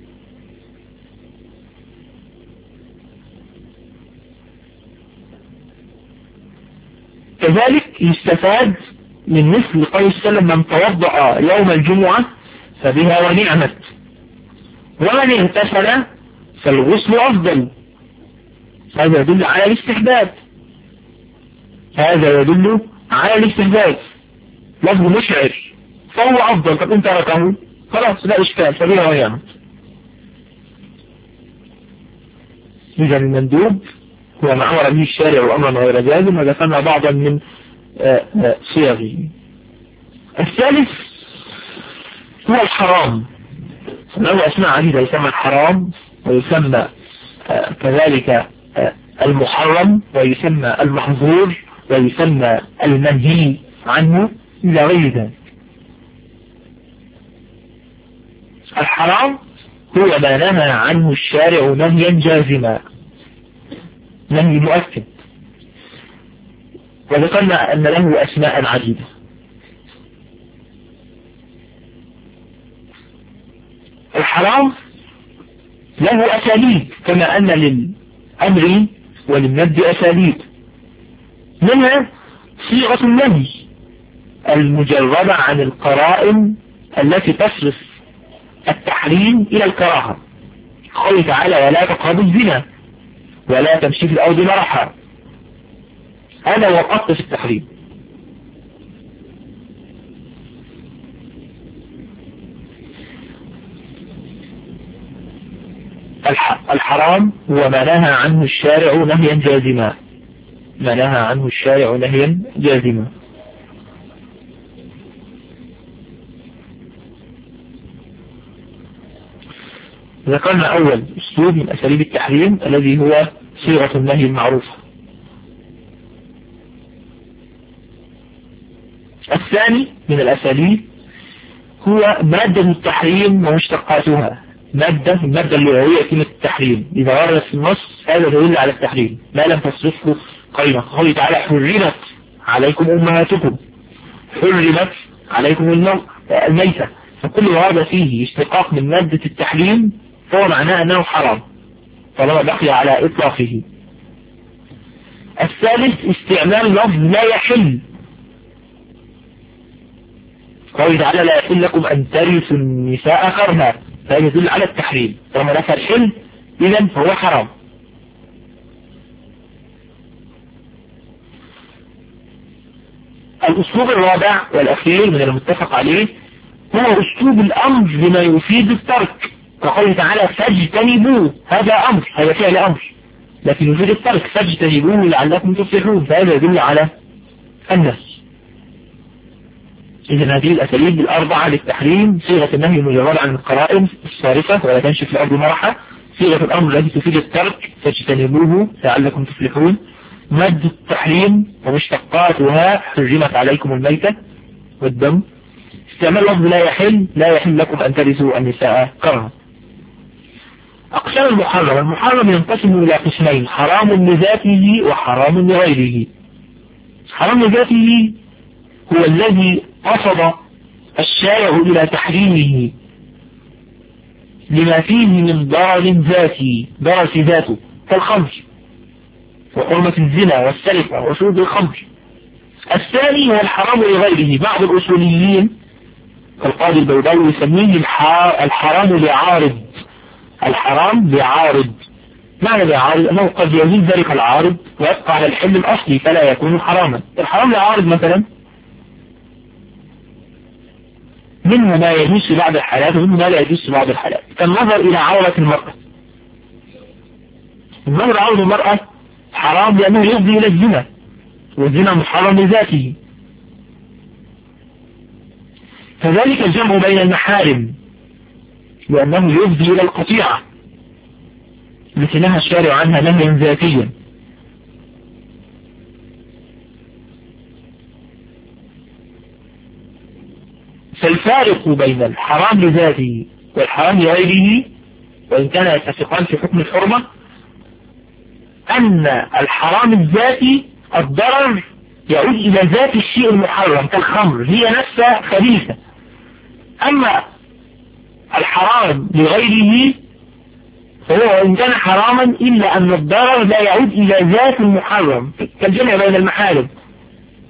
كذلك يستفاد من مثل قول السلام من توضأ يوم الجمعة فبها ونعمت، ومن اغتسل فالغسل أفضل. هذا يدل على الاستحباب، هذا يدل على الاستحباب، لفظ مشعر، فهو أفضل. طب انت تركه خلاص لا إشكال، فبها ونعمت. إذا المندوب هو ما أمر به الشارع أمرا غير جازم، وذكرنا بعضا من صيغه. الثالث هو الحرام، له أسماء عديدة، يسمى الحرام ويسمى كذلك المحرم ويسمى المحظور ويسمى المنهي عنه إلى غير ذلك. الحرام هو ما نهى عنه الشارع نهيا جازما، نهي مؤكد، وذكرنا أن له أسماء عديدة. الحرام له أساليب، كما أن للأمر وللنهي أساليب، منها صيغة النهي المجردة عن القرائن التي تصرف التحريم إلى الكراهة. قوله تعالى ولا تقربوا الزنا ولا تمشي في الأرض مرحا، هذا هو الأصل في التحريم. الحرام هو ما نهى عنه الشارع نهيا جازما، ما نهى عنه الشارع نهيا جازما. ذكرنا أول أسلوب من أساليب التحريم الذي هو صيغة النهي المعروفة. الثاني من الأساليب هو مادة التحريم ومشتقاتها. المادة اللغوية كلمة التحريم إذا وردت في النص هذا يدل على التحريم، ما لم تصرفه قيمة. قوله تعالى حرمت عليكم أمهاتكم، حرمت عليكم الميتة، فكل هذا فيه اشتقاق من مادة التحريم فهو معناه أنه حرام طالما بقي على إطلاقه. الثالث استعمال لفظ لا يحل. قوله تعالى لا يحل لكم أن ترثوا النساء كرها، فهذا يدل على التحريم، طالما نفى الحل إذن هو حرام. الأسلوب الرابع والأخير من المتفق عليه هو أسلوب الأمر بما يفيد الترك، كقوله تعالى فاجتنبوه، هذا أمر، هذا فعل أمر لكن يفيد الترك، فاجتنبوه لعلكم تفلحون، فهذا يدل على النهي. إذن هذه الأساليب الأربعة للتحريم: صيغة النهي المجردة عن القرائن الصارفة ولا تمشي في الأرض مرحا، صيغة الأمر التي تفيد الترك فاجتنبوه لعلكم تفلحون، مادة التحريم ومشتقاتها حرمت عليكم الميتة والدم، استعمال لفظ لا يحل لكم أن ترثوا النساء كرها. أقسام المحرم: المحرم ينقسم إلى قسمين: حرام لذاته وحرام لغيره. حرام لذاته هو الذي قصد الشارع إلى تحريمه لما فيه من ضرر ذاتي، ضرر في ذاته كالخمر وحرمة الزنا والسرقة وشرب الخمر. الثاني هو الحرام لغيره. بعض الأصوليين كالقاضي البيضاوي يسميه الحرام لعارض. الحرام لعارض، معنى لعارض أنه قد يزيد ذلك العارض ويبقى على الحل الأصلي فلا يكون حراما. الحرام لعارض مثلا منه ما يجوز في بعض الحالات ومنه ما لا يجوز في بعض الحالات، كالنظر إلى عورة المرأة. النظر إلى عورة المرأة حرام لأنه يفضي إلى الزنا، والزنا محرم لذاته. كذلك الجمع بين المحارم لأنه يفضي إلى القطيعة التي نهى الشارع عنها نهيا ذاتيا. فالفارق بين الحرام لذاته والحرام لغيره وإن كان يتفقان في حكم الحرمة أن الحرام الذاتي الضرر يعود إلى ذات الشيء المحرم كالخمر، هي نفسها خبيثة. أما الحرام لغيره فهو إن كان حراما إلا أن الضرر لا يعود إلى ذات المحرم كالجمع بين المحارم.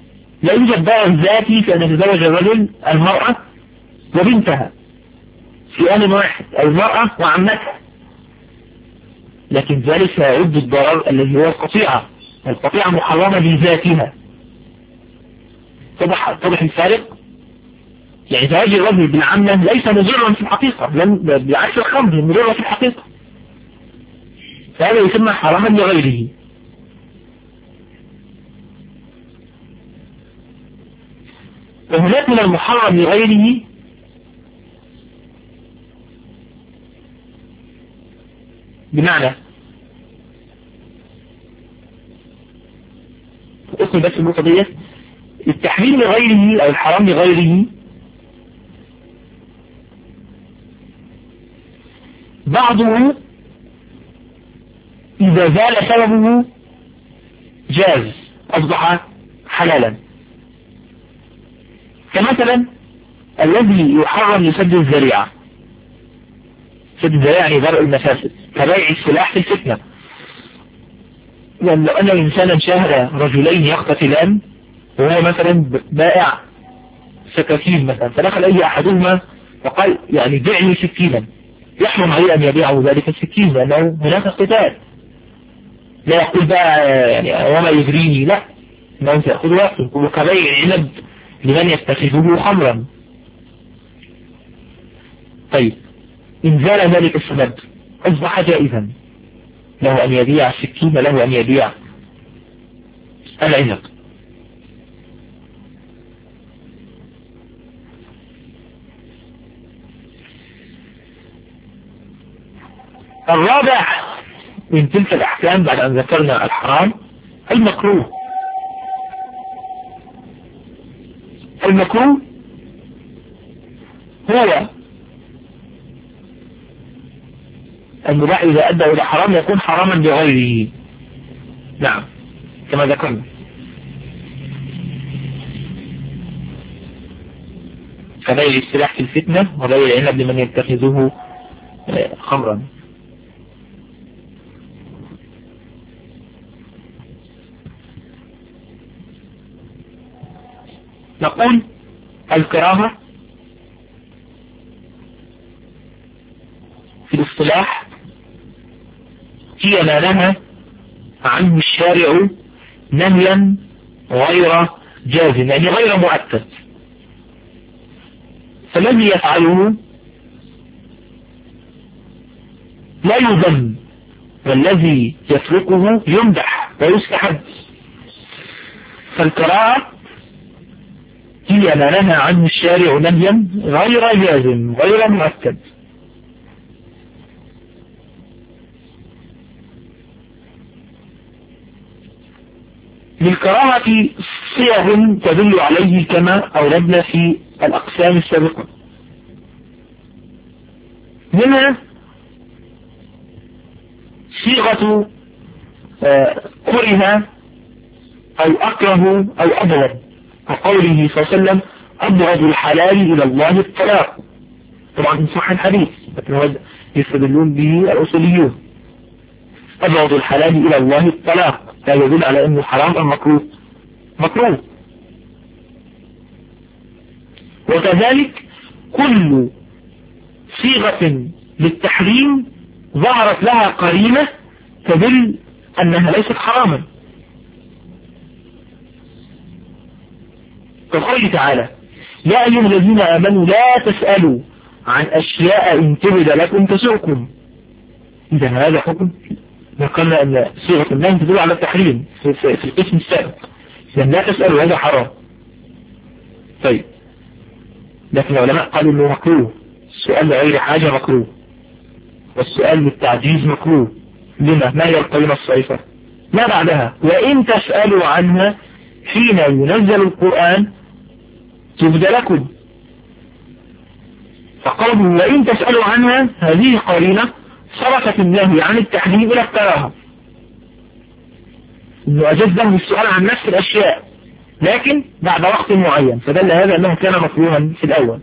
لا يوجد ضرر ذاتي في أن يتزوج الرجل المرأة وبنتها في آن واحد، أو المرأة وعمتها، لكن ذلك يعد الضرر الذي هو القطيعة. القطيعة محرمة بذاتها. طبح الفارق. يعني زواج الرجل بالعمة ليس مضرا في الحقيقة، بالعكس الخمر مضرة في الحقيقة، فهذا يسمى حراما لغيره. وهناك من المحرم لغيره بمعنى اسم بس النقطة ديت، التحريم لغيره أو الحرام لغيره بعضه إذا زال سببه جاز أصبح حلالا، كمثلا الذي يحرم لسد الذريعة. سد الذريعة يعني درء المفاسد، كبيع السلاح في الفتنة. يعني لو أن إنسانا شاهد رجلين يقتتلان وهو مثلا بائع سكاكين مثلا، فدخل أي أحدهما وقال يعني بيعني سكينا، يحرم عليه أن يبيعه ذلك السكين لأنه هناك قتال. لا يقول بقى يعني وما يجريني، لا، ما أنت يأخذ وقته. وكبيع عنب لمن يتخذه خمرا. طيب إن زال ذلك السبب أصبح جائزا، له أن يبيع السكين، له أن يبيع العنب. الرابع من تلك الأحكام بعد أن ذكرنا الحرام المكروه. المكروه هو المباح إذا أدى إلى حرام يكون حراما لغيره. نعم كما ذكرنا. كبيع السلاح في الفتنة وبيع العنب لمن يتخذه خمرا. نقول الكراهة في الاصطلاح هي ما نهى عنه الشارع نهيا غير جازم، يعني غير مؤكد، فالذي يفعله لا يذم، والذي يتركه يمدح ويستحب. فالكراهة هي ما نهى عنه الشارع نهيا غير جازم غير مؤكد. للكراهة صيغ تدل عليه كما أوردنا في الأقسام السابقة، منها صيغة كره أو أكره أو أبغض، كقوله صلى الله عليه وسلم أبغض الحلال إلى الله الطلاق. طبعا من صح الحديث لكن يستدلون به الأصوليون. أبغض الحلال إلى الله الطلاق لا يدل على أنه حرام أو مكروه، مكروه. وكذلك كل صيغة للتحريم ظهرت لها قرينة تدل أنها ليست حراما، كقوله تعالى يا أيها الذين آمنوا لا تسألوا عن أشياء إن تبد لكم تسؤكم. إذا هذا حكم ذكرنا أن صيغة النهي تدل على التحريم في القسم السابق، لأن لا تسألوا هذا حرام. طيب لكن العلماء قالوا أنه مكروه، السؤال لغير حاجة مكروه، والسؤال للتعجيز مكروه. لما؟ ما هي القرينة الصريحة؟ ما بعدها وإن تسألوا عنها حين ينزل القرآن تبد لكم. فقوله وإن تسألوا عنها هذه قرينة صرفت النهي عن التحريم إلى الكراهة، إنه أجاز له السؤال عن نفس الأشياء لكن بعد وقت معين، فدل هذا أنه كان مكروها في الأول.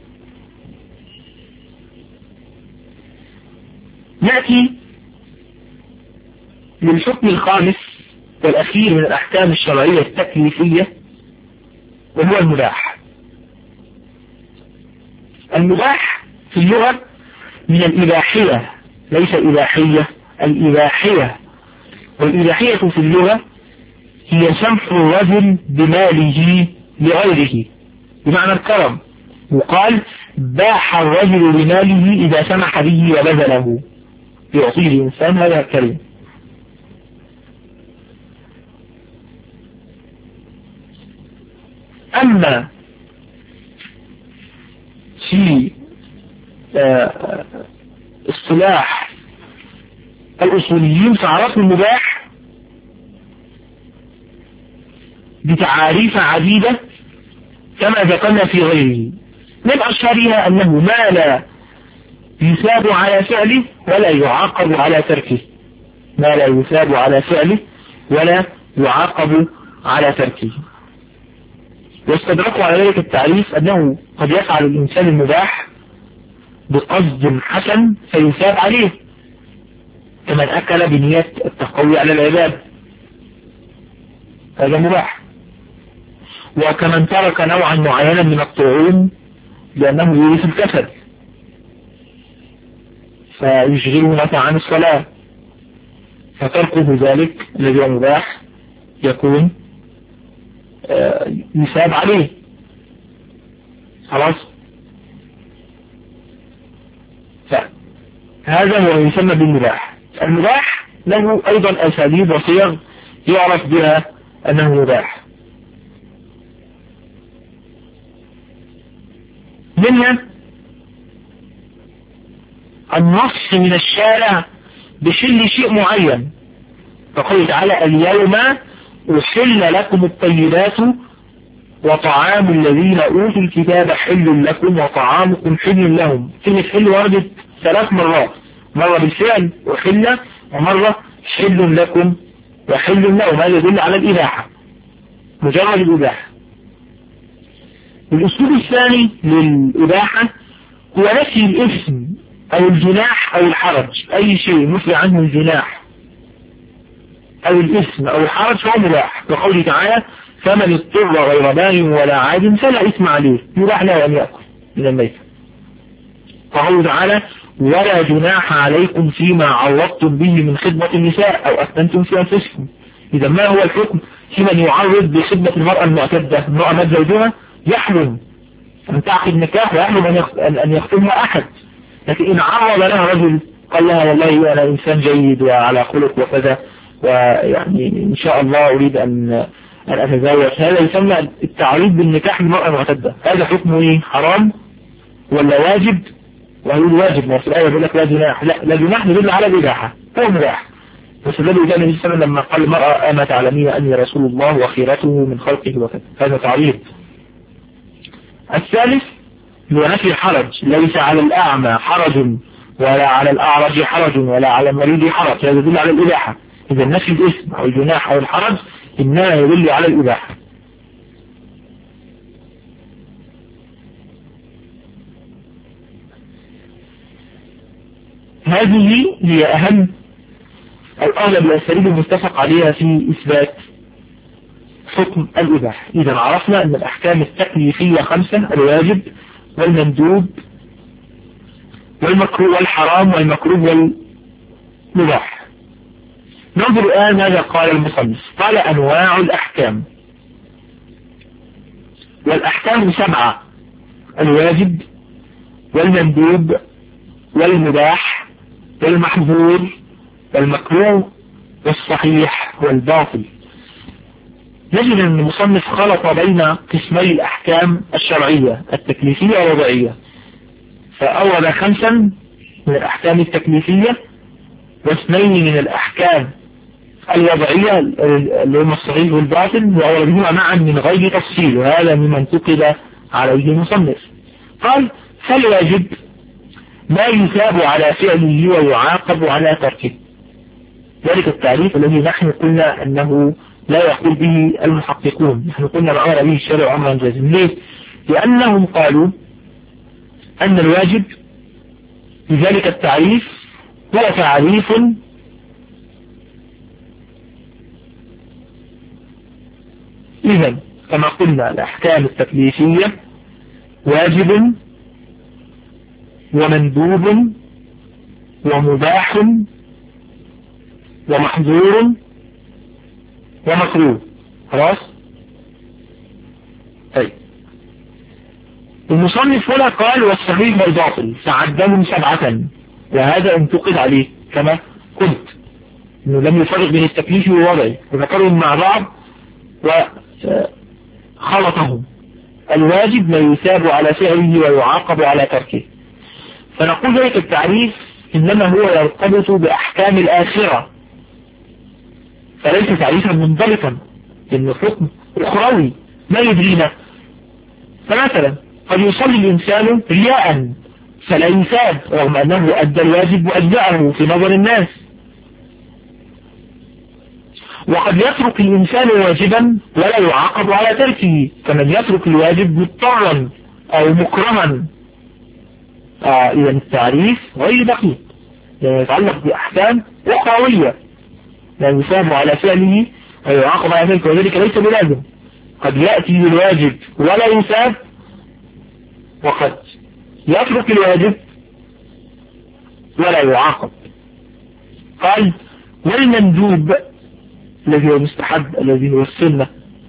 نأتي للحكم الخامس والأخير من الأحكام الشرعية التكليفية، وهو المباح. المباح في اللغة من الإباحية، ليس إباحية، الإباحية. والإباحية في اللغة هي سمح الرجل بماله لغيره بمعنى الكرم، وقال باح الرجل بماله إذا سمح به وبذله، يعطيه الإنسان هذا الكريم. أما في اصطلاح الأصوليين فعرفوا المباح بتعاريف عديدة كما ذكرنا في غيره، من أشهرها أنه ما لا يثاب على فعله ولا يعاقب على تركه، ما لا يثاب على فعله ولا يعاقب على تركه. واستدركوا على ذلك التعريف أنه قد يفعل الإنسان المباح بقصد حسن فيثاب عليه، كمن أكل بنية التقوي على العباد، هذا مباح. وكمن ترك نوعا معينا من الطعوم لأنه يورث الكسل فيشغله عن الصلاة، فتركه ذلك الذي هو مباح يكون يثاب عليه. خلاص، فهذا هو يسمى بالمباح. المباح له أيضا أساليب وصيغ يعرف بها أنه مباح، منها النص من الشارع بشل شيء معين، فقال تعالى اليوم أحل لكم الطيبات وطعام الذين أوتوا الكتاب حل لكم وطعامكم حل لهم. كلمة حل وردت 3 مرات، مرة بالفعل أحل، ومرة حل لكم وحل لهم، هذا يدل على الإباحة، مجرد الإباحة. الأسلوب الثاني للإباحة هو نفي الإثم أو الجناح أو الحرج، أي شيء نفي عنه الجناح أو الإثم أو الحرج فهو مباح، وقوله تعالى فمن اضطر غير باغ ولا عاد فلا إثم عليه، يباح له أن يأكل من الميت. وقوله تعالى ولا جناح عليكم فيما عرضتم به من خدمة النساء أو أثنتم في أنفسكم. إذا ما هو الحكم في من يعرض بخدمة المرأة المعتدة، امرأة مات زوجها يحلم أن تعقد نكاح ويحلم أن يخطبها أحد، لكن إن عرض لها رجل قال لها والله أنا إنسان جيد وعلى خلق وكذا ويعني إن شاء الله أريد أن أتزوج، هذا يسمى التعريض بالنكاح للمرأة المعتدة. هذا حكمه إيه؟ حرام ولا واجب؟ وهيقول واجب، ما في الآية يقول لك لا جناح، لا جناح يدل على الإباحة، هو مباح. بس الذي جاء النبي صلى الله عليه وسلم لما قال المرأة أما تعلمين أني رسول الله وخيرته من خلقه وكذا، هذا تعريض. الثالث هو نفي الحرج، ليس على الأعمى حرج ولا على الأعرج حرج ولا على المريض حرج، هذا يدل على الإباحة. إذا نفي الإثم أو الجناح أو الحرج إنما يدل على الإباحة. هذه هي أهم أو أغلب الأساليب المتفق عليها في إثبات حكم الإباحة. إذا عرفنا أن الأحكام التكليفية 5: الواجب والمندوب والمكروه والحرام والمكروه والمباح. ننظر الآن ماذا قال المصنف. قال أنواع الأحكام، والأحكام 7: الواجب والمندوب والمباح والمحظور والمكروه والصحيح والباطل. نجد أن المصنف خلط بين قسمي الأحكام الشرعية التكليفية والوضعية، فأورد 5 من الأحكام التكليفية و2 من الأحكام الوضعية اللي هم الصحيح والباطل، وأوردهما معا من غير تفصيل، وهذا مما انتقد عليه المصنف. قال فالواجب ما يثاب على فعله ويعاقب على تركه، ذلك التعريف الذي نحن قلنا أنه لا يقول به المحققون، نحن قلنا معنا به الشرع أمرا جازم. ليه؟ لأنهم قالوا أن الواجب بذلك التعريف هو تعريف إذن كما قلنا الأحكام التكليفية واجب ومندوب ومباح ومحظور ومكروه. خلاص؟ طيب المصنف هنا قال والصحيح والباطل فعدهم 7 وهذا انتقد عليه كما قلت انه لم يفرق بين التكليف والوضعي وذكرهم مع بعض وخلطهم. الواجب ما يثاب على فعله ويعاقب على تركه. فنقول ذلك التعريف إنما هو يرتبط بأحكام الآخرة فليس تعريفا منضبطا إنه حكم أخروي ما يدرينا. فمثلا قد يصلي الإنسان رياء فلا يثاب رغم أنه أدى الواجب وأجزأه في نظر الناس. وقد يترك الإنسان واجبا ولا يعاقب على تركه كمن يترك الواجب مضطرا أو مكرها. إذا التعريف غير دقيق يعني يتعلق بأحكام أخروية لا يثاب على فعله ويعاقب على ذلك وذلك ليس بلازم. قد يأتي بالواجب ولا يثاب وقد يترك الواجب ولا يعاقب. قال والمندوب الذي هو المستحب الذي هو السنة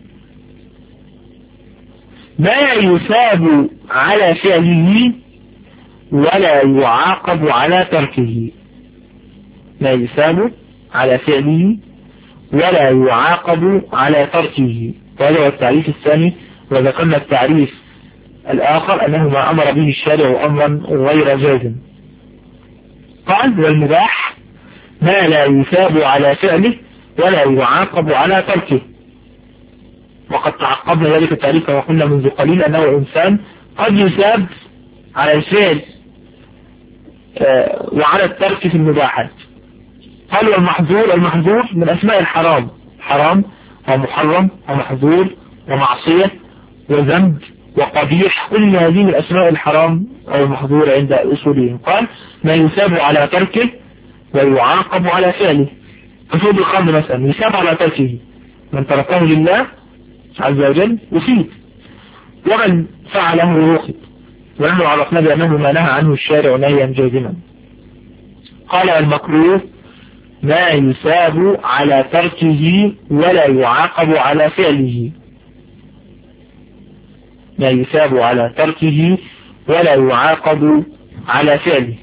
ما يثاب على فعله ولا يعاقب على تركه. ما يثاب على فعله ولا يعاقب على تركه. وهذا هو التعريف الثاني. وذكرنا التعريف الآخر أنه ما أمر به الشارع أمرا غير جازم. قال والمباح ما لا يثاب على فعله ولا يعاقب على تركه. وقد تعقبنا ذلك التعريف كما قلنا منذ قليل أنه إنسان قد يثاب على الفعل وعلى الترك في المباحات. قالوا المحظور من أسماء الحرام. حرام ومحرم ومحظور ومعصية وذنب وقبيح كل هذه من أسماء الحرام أو المحظور عند أصولهم. قال ما يثاب على تركه ويعاقب على فعله. كشرب الخمر مثلا يثاب على تركه من تركه لله عز وجل يصيب ومن فعله يوقف. ونحن عرفنا بأنه ما نهى عنه الشارع نهيا جازما. قال المكروه ما يثاب على تركه ولا يعاقب على فعله. ما يثاب على تركه ولا يعاقب على فعله.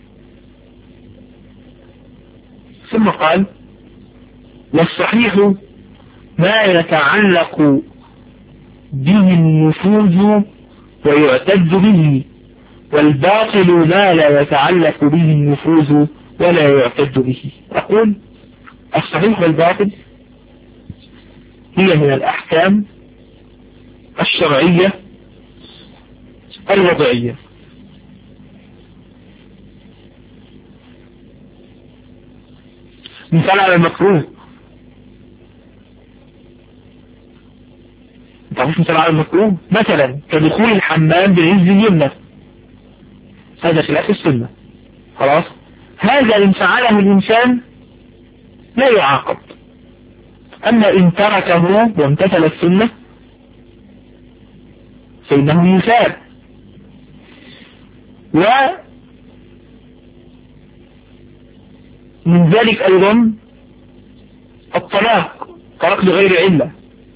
ثم قال والصحيح ما يتعلق به النفوذ ويعتد به والباطل ما لا يتعلق به النفوذ ولا يعتد به. أقول الصحيح والباطل هي من الأحكام الشرعية الوضعية. مثال على المكروه تعرفش مثال على المكروه مثلا كدخول الحمام بالعز اليمنى هذا خلاف السنة. خلاص هذا إن فعله الإنسان لا يعاقب. أما إن تركه وامتثل السنة فإنه يثاب. ومن ذلك أيضا الطلاق بغير علة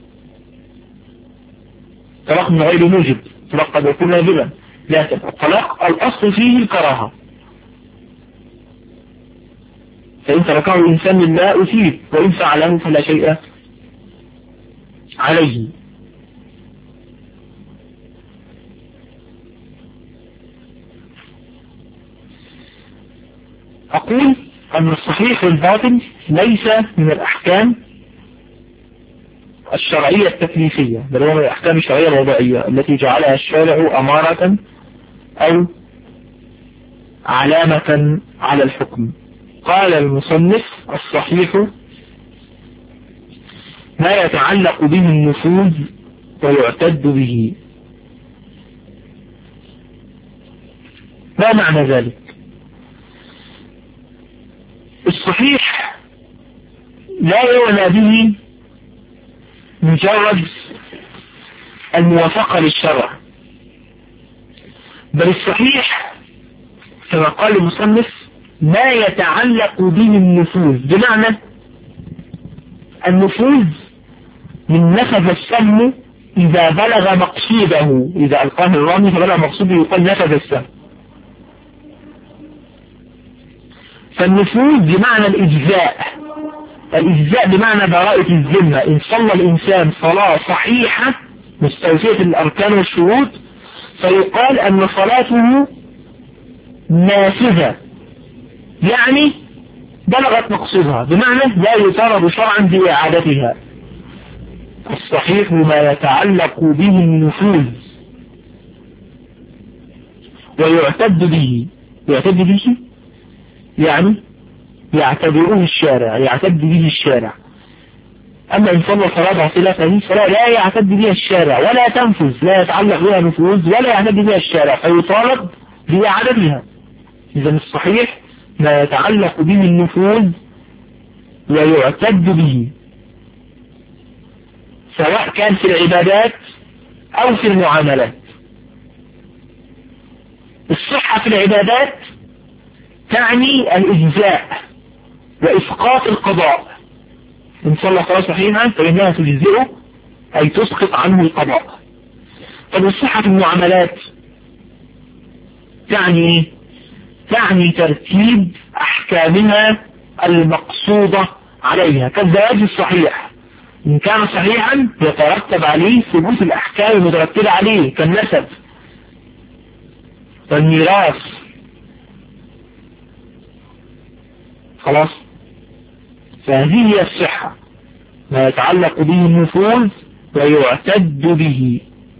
طلاق من غير موجب. طلاق قد يكون واجبا لكن الطلاق الأصل فيه الكراهة فإن تركه الإنسان لله أثيب وإن فعله فلا شيء عليه. أقول أن الصحيح والباطل ليس من الأحكام الشرعية التكليفية بل هو من الأحكام الشرعية الوضعية التي جعلها الشارع أمارة أو علامة على الحكم. قال المصنف الصحيح ما يتعلق به النفوذ ويعتد به. ما معنى ذلك؟ الصحيح لا يعنى به مجرد الموافقة للشرع، بل الصحيح كما قال المصنف ما يتعلق به النفوذ، بمعنى النفوذ من نفذ السهم إذا بلغ مقصوده، إذا ألقاه الرامي فبلغ مقصوده يقال نفذ السهم. فالنفوذ بمعنى الإجزاء، الإجزاء بمعنى براءة الذمة. إن صلى الإنسان صلاة صحيحة مستوفية الأركان والشروط فيقال أن صلاته نافذة، يعني بلغت مقصودها، بمعنى لا يطالب شرعا بإعادتها. الصحيح ما يتعلق به النفوذ ويعتد به. يعتد به يعني يعتبره الشارع، يعتد به الشارع. أما إن صلى صلاة باطلة فهي صلاة لا يعتد بها الشارع ولا تنفذ، لا يتعلق بها نفوذ ولا يعتد بها الشارع، فيطالب بإعادتها. إذا الصحيح ما يتعلق به النفوذ ويعتد به، سواء كان في العبادات أو في المعاملات. الصحة في العبادات تعني الإجزاء وإسقاط القضاء. إن صلى صلاة صحيحة فإنها تجزئه أي تسقط عنه القضاء. طب الصحة في المعاملات تعني ترتيب أحكامها المقصودة عليها، كالزواج الصحيح إن كان صحيحا يترتب عليه ثبوت الأحكام المترتبة عليه، كالنسب والميراث. خلاص، فهذه هي الصحة، ما يتعلق به النفوذ ويعتد به.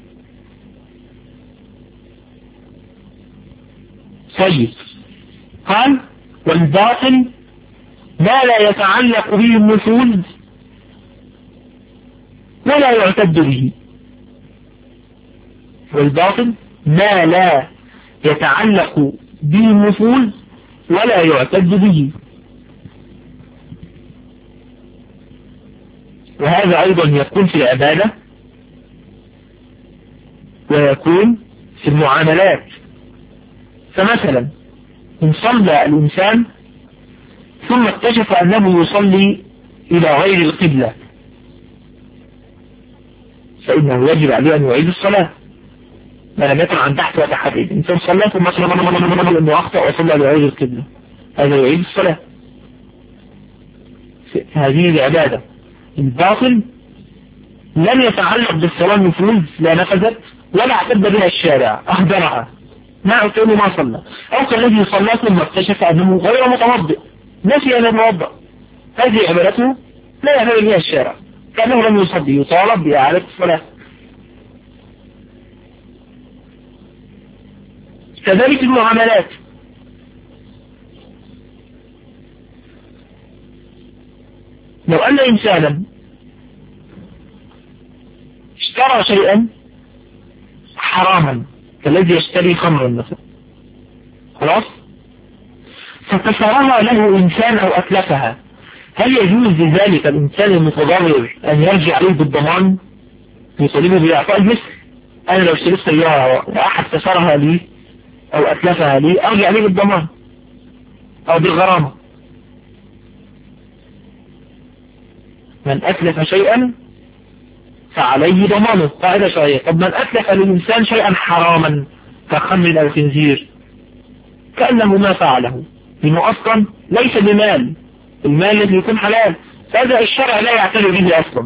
طيب، قال والباطل ما لا يتعلق به النفوذ ولا يعتد به. والباطل ما لا يتعلق به النفوذ ولا يعتد به. وهذا أيضا يكون في العبادة ويكون في المعاملات. فمثلا إن صلى الإنسان ثم اكتشف أنه يصلي إلى غير القبلة فإنه يجب عليه أن يعيد الصلاة ما لم يكن عن تحت وتحديد. إنسان صلى ثم أنه أخطأ وصلى إلى غير القبلة هذا يعيد الصلاة. هذه العبادة. الباطل لم يتعلق بالصلاة نفوذ، لا نفذت ولا اعتد بها الشارع، أهدرها ما أعطيه ما صلى، أو كالذي صلى ثم اكتشف أنه غير متوضئ نسي أن يتوضأ، هذه عبادته لا يعتد بها الشارع كأنه لم يصلي، يطالب بإعادة الصلاة. كذلك المعاملات. لو أن إنسانا اشترى شيئا حراما كالذي يشتري خمرا مثلا، خلاص، فكسرها له إنسان أو أتلفها، هل يجوز لذلك الإنسان المتضرر أن يرجع عليه بالضمان يطالبه بإعطاء المثل؟ أنا لو اشتريت سيارة وأحد كسرها لي أو أتلفها لي أرجع عليه بالضمان أو بالغرامة. من أتلف شيئا فعليه ضمانه، قاعدة شرعية. طب من أتلف للإنسان شيئا حراما كخمر أو خنزير كأنه ما فعله، لأنه أصلا ليس بمال، المال الذي يكون حلال، فهذا الشرع لا يعترف به أصلا.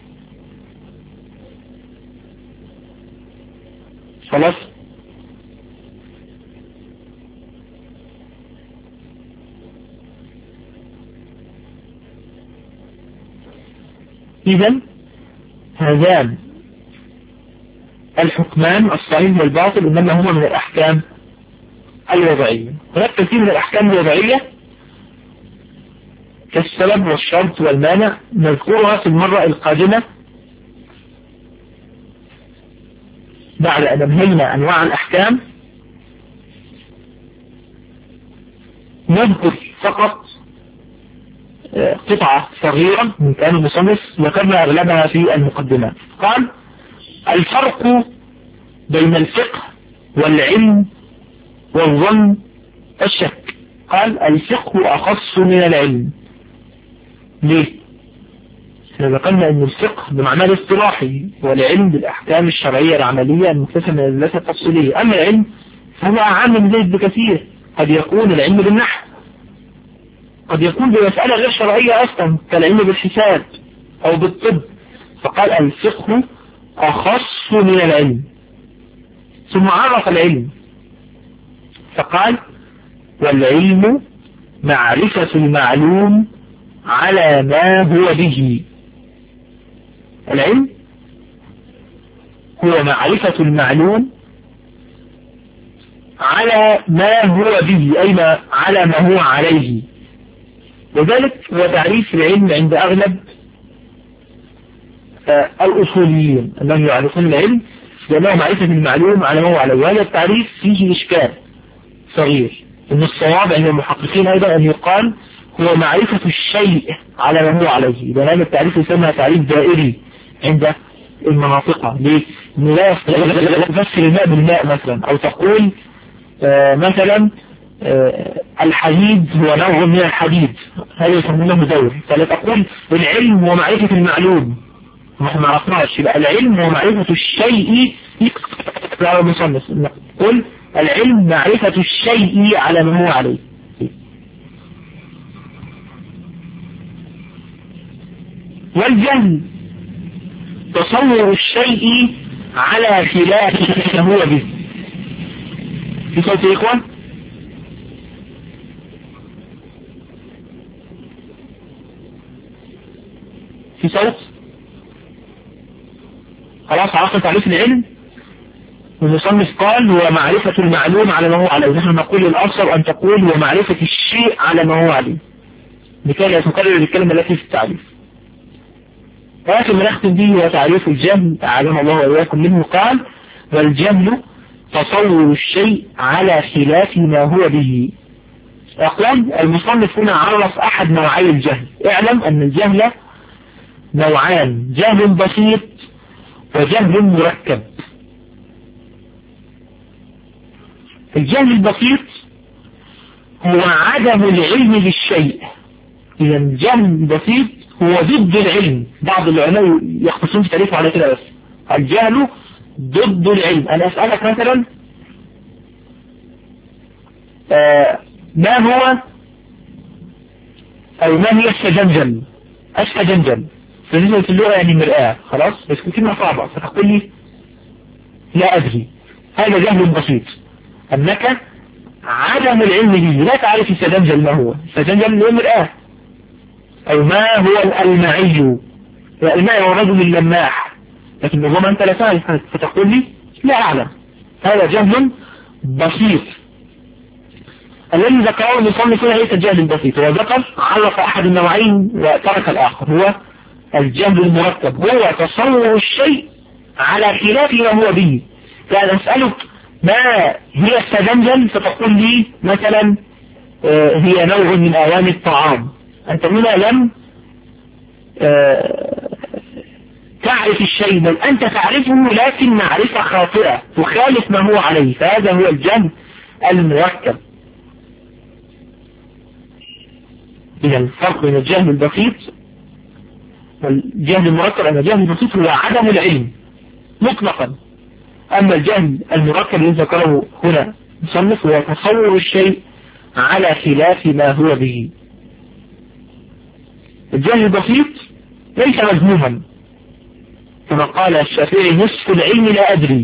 خلاص. إذن هذان الحكمان الصحيح والباطل إنما هما من الأحكام الوضعية. هناك كثير من الأحكام الوضعية كالسبب والشرط والمانع نذكرها في المرة القادمة بعد أن أنهينا أنواع الأحكام. نذكر فقط قطعة صغيرة من كلام المصنف ذكرنا أغلبها في المقدمات. قال الفرق بين الفقه والعلم والظن الشك. قال الفقه أخص من العلم. ليه؟ احنا ذكرنا ان الفقه بمعنى الاصطلاحي والعلم بالأحكام الشرعية العملية المكتسبة من الأدلة التفصيلية. أما العلم فهو أعم من ذلك بكثير. قد يكون العلم بالنحو، قد يكون بمسألة غير شرعية أصلا كالعلم بالحساب أو بالطب. فقال الفقه أخص من العلم. ثم عرف العلم فقال والعلم معرفة المعلوم على ما هو به. العلم هو معرفة المعلوم على ما هو به، أي على ما هو عليه. وذلك هو تعريف العلم عند أغلب الأصوليين أنهم يعرفون العلم لأنه معرفة المعلوم على ما هو عليه. وهذا التعريف فيه إشكال صغير، إن الصواب عند المحققين أيضا أن يقال هو معرفة الشيء على ما هو عليه. إذا هذا التعريف يسمى تعريف دائري عند المناطقة. ليه؟ إنه لا تفسر الماء بالماء مثلا، أو تقول مثلا الحديد هو نوع من الحديد، هذا يسمونه دور. فلا تقول العلم هو معرفة المعلوم، ما عرفناش. يبقى العلم هو معرفة الشيء على المصنف. قل العلم معرفة الشيء على ما هو عليه. والجهل تصور الشيء على خلاف ما هو به. في صوت يا إخوان؟ في صوت؟ خلاص عرفنا تعريف العلم. والمصنف قال هو معرفة المعلوم على ما هو عليه. نحن نقول الأفضل أن تقول هو معرفة الشيء على ما هو عليه، لكي لا تكرر الكلمة التي في التعريف. ولكن ما نختم به هو تعريف الجهل أعلم الله وإياكم منه. قال والجهل تصور الشيء على خلاف ما هو به. يقول المصنف هنا عرف أحد نوعي الجهل. اعلم أن الجهل نوعان، جهل بسيط وجهل مركب. الجهل البسيط هو عدم العلم بالشيء. إذا الجهل البسيط هو ضد العلم. بعض العلماء يختصون في تعريفه على كده بس. الجهل ضد العلم. أنا أسألك مثلا ما هو أو ما هي السجنجل؟ السجنجل بالنسبة اللغة يعني مرآة، خلاص، بس كلمة صعبة فتقول لي لا أدري. هذا جهل بسيط، أنك عدم العلم به، لا تعرف السجنجل ما هو. السجنجل هو مرآة. أو ما هو الألمعي؟ الألمعي هو رجل اللماح، لكن ربما أنت لا تعرف فتقول لي لا أعلم. هذا جهل بسيط. الذي ذكره المصنف هنا ليس الجهل البسيط، هو ذكر عرف أحد النوعين وترك الآخر، هو الجهل المركب، هو تصور الشيء على خلاف ما هو به. يعني أسألك ما هي السجنجل فتقول لي مثلا هي نوع من أواني الطعام. أنت هنا لم تعرف الشيء، بل أنت تعرفه لكن معرفة خاطئة تخالف ما هو عليه، فهذا هو الجهل المركب. إذا الفرق بين الجهل البسيط والجهل المركب أن الجهل البسيط هو عدم العلم مطلقا، أما الجهل المركب الذي ذكره هنا مصنف هو تصور الشيء على خلاف ما هو به. الجهل البسيط ليس مذموما، كما قال الشافعي نصف العلم لا أدري،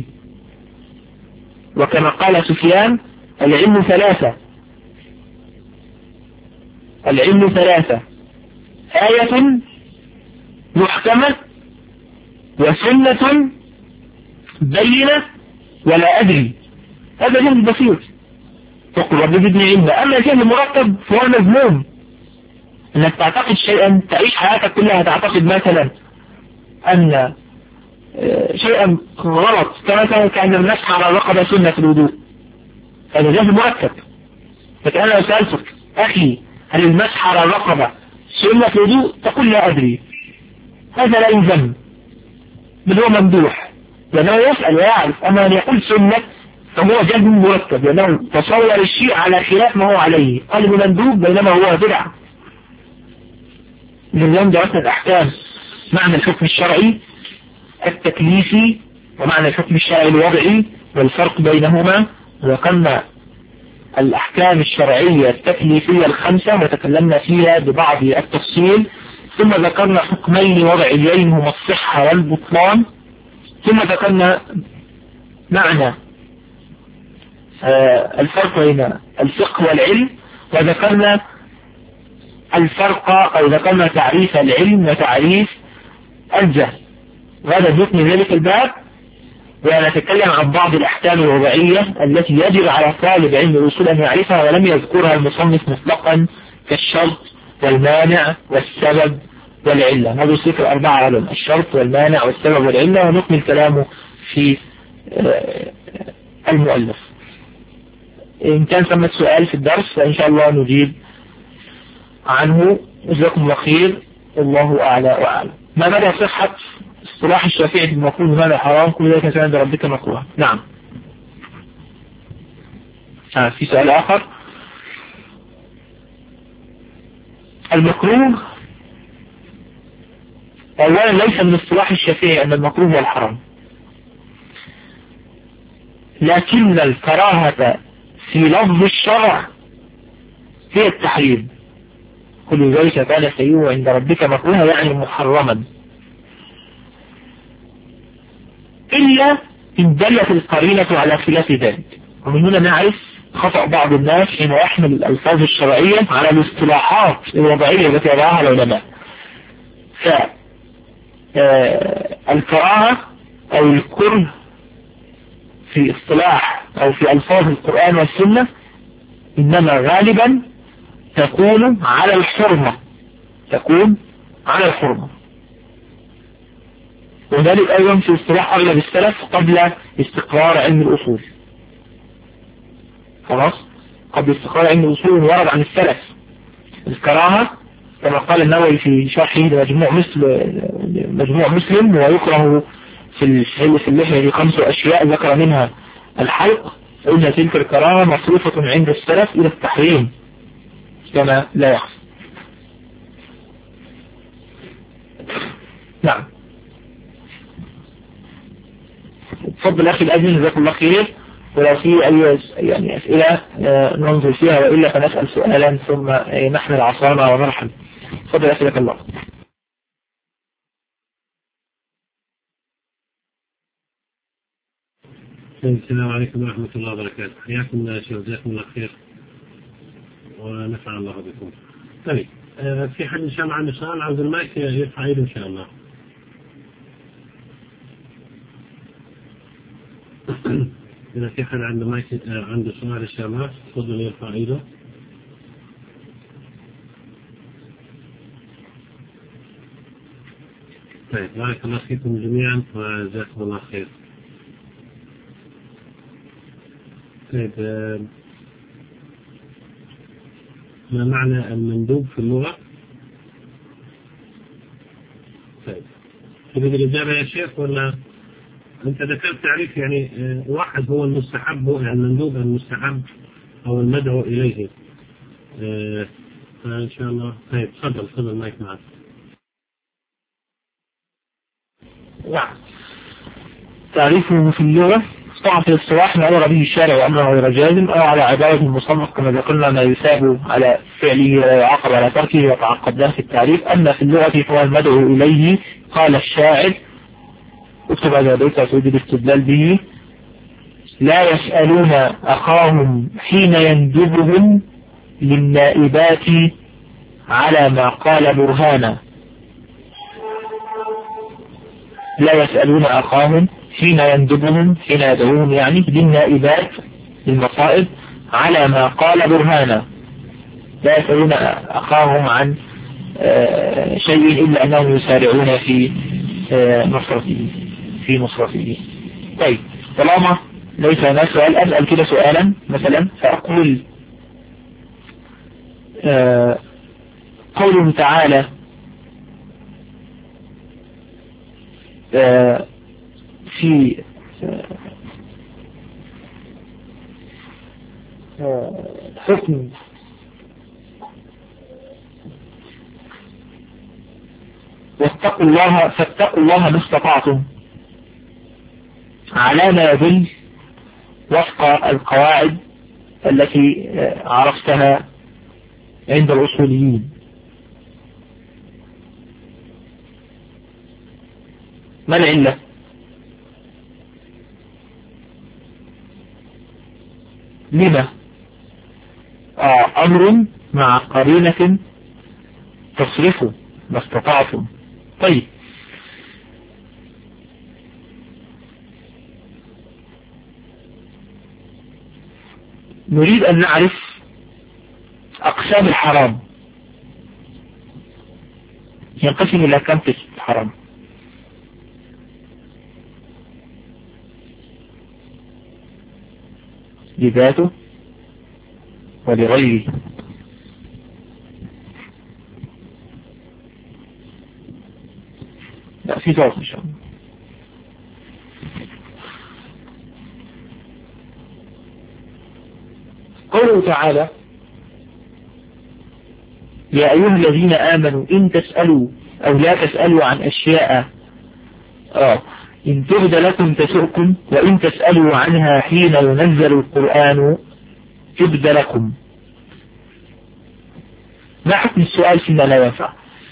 وكما قال سفيان العلم ثلاثة. العلم ثلاثة: آية محكمة، وسنة بينة، ولا أدري. هذا جهل بسيط، تقول رب زدني علما. أما الجهل المركب فهو مذموم، أنك تعتقد شيئا، تعيش حياتك كلها تعتقد مثلا أن شيئا غلط، كما كأن المسح على الرقبة سنة في الوضوء. هذا جهل مركب. لكن أنا لو سألتك أخي هل المسح على الرقبة سنة في الوضوء؟ تقول لا أدري. هذا لا يذم، بل هو ممدوح. لأنه يسأل ويعرف. أما أن يقول سنة فهو جهل مركب، لأنه تصور الشيء على خلاف ما هو عليه، قال مندوب بينما هو بدعة. من اليوم درسنا الأحكام، معنى الحكم الشرعي التكليفي ومعنى الحكم الشرعي الوضعي والفرق بينهما، وذكرنا الأحكام الشرعية التكليفية الخمسة وتكلمنا فيها ببعض التفصيل، ثم ذكرنا حكمين وضعيين هما الصحة والبطلان، ثم ذكرنا معنى الفرق بين الفقه والعلم، وذكرنا الفرق أو ذكرنا تعريف العلم وتعريف الجهل. وهذا نكمل ذلك الباب ونتكلم عن بعض الأحكام الوضعية التي يجب على طالب علم الأصول أن يعرفها ولم يذكرها المصنف مطلقا، كالشرط والمانع والسبب والعلة. هذا الصفر 4 علم: الشرط والمانع والسبب والعلة، ونكمل كلامه في المؤلف. إن كان ثمة سؤال في الدرس فإن شاء الله نجيب عنه. جزاكم الله خير، الله أعلى وأعلم. ما مدى صحة اصطلاح الشافعي في المكروه ماذا حرام؟ كل ذلك كان عند ربك مكروه. نعم. في سؤال آخر. المكروه أولا ليس من اصطلاح الشافعي أن المكروه هو الحرام، لكن الكراهة في لفظ الشرع هي التحريم. كل ذلك كان سيئه عند ربك مكروها، يعني محرما، إلا إن دلت القرينة على خلاف ذلك. ومن هنا نعرف خطأ بعض الناس حين يحمل الألفاظ الشرعية على الاصطلاحات الوضعية التي وضعها العلماء. فالكراهة أو الكره في اصطلاح أو في ألفاظ القرآن والسنة إنما غالبا تكون على الحرمة، وذلك أيضا في اصطلاح أغلب السلف قبل استقرار علم الأصول. خلاص، قبل استقرار علم الأصول ورد عن السلف الكراهة كما قال النووي في شرحه مجموع مسلم: ويكره في اللحية 5 أشياء ذكر منها الحلق، فإن تلك الكراهة مصروفة عند السلف إلى التحريم كما لا يخفى. نعم. تفضل أخي الأجل، جزاكم الله خير. ولو في أي أسئلة ننظر فيها، وإلا فنسأل سؤالا ثم نحمل عصانا ونرحل. تفضل أخي، لك الله. السلام عليكم ورحمة الله وبركاته. حياكم يا شيخ، جزاكم الله خير ونفع الله بكم. طيب، في حد إن شاء الله عنده سؤال عاوز المايك يرفع ايده إن شاء الله. إذا في حد عنده مايك عنده سؤال إن شاء الله تفضل يرفع ايده. طيب، بارك الله فيكم جميعا وجزاكم الله خير. طيب، ما معنى المندوب في اللغة؟ طيب، تريد الإجابة يا شيخ ولا أنت ذكرت تعريف؟ يعني واحد هو المستحب، يعني المندوب المستحب أو المدعو إليه. فإن شاء الله. طيب، تفضل مايك معك. نعم. تعريفه في اللغة طبعا في الاصطلاح ما أمر به الشارع وأمره غير جازم، أو على عبارة المصنف كما ذكرنا ما يثاب على فعله ولا يعاقب على تركه وتعقدناه في التعريف. أما في اللغة فهو المدعو إليه. قال الشاعر، اكتب هذا البيت وتريد الاستدلال به: لا يسألون أخاهم حين يندبهم للنائبات على ما قال برهانا. لا يسألون أخاهم حين يندبهم، حين يدعوهم يعني للنائبات للمصائب، على ما قال برهانا. لا يسألون أخاهم عن شيء إلا أنهم يسارعون في نصرته. طيب، طالما ليس هناك سؤال أسأل كده سؤالا مثلا، فأقول قوله تعالى في حكم واتقوا الله فاتقوا الله ما استطعتم على ما يدل وفق القواعد التي عرفتها عند الأصوليين. ما العلة؟ لما؟ أمر مع قرينة تصرفه ما استطعتم. طيب، نريد أن نعرف أقسام الحرام. ينقسم إلى كم قسم الحرام؟ لذاته ولغيره. لا، في ضغط إن شاء الله. قوله تعالى: يا أيها الذين آمنوا إن تسألوا أو لا تسألوا عن أشياء إن تبد لكم تسؤكم وإن تسألوا عنها حين ينزل القرآن تبد لكم. ما حكم السؤال فيما لا ينفع؟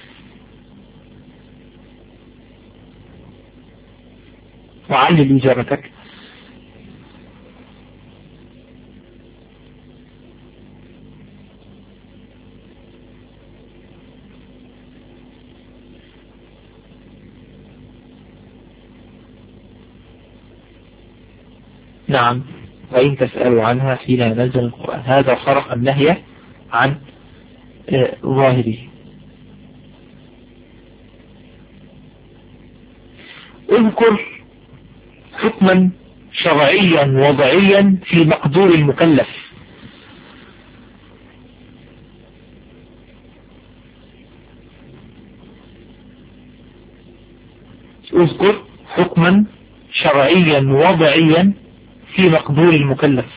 وعلل إجابتك. نعم، وإن تسألوا عنها حين ينزل القرآن، هذا صرف النهي عن ظاهره. اذكر حكما شرعيا وضعيا في مقدور المكلف. اذكر حكما شرعيا وضعيا في مقدور المكلف.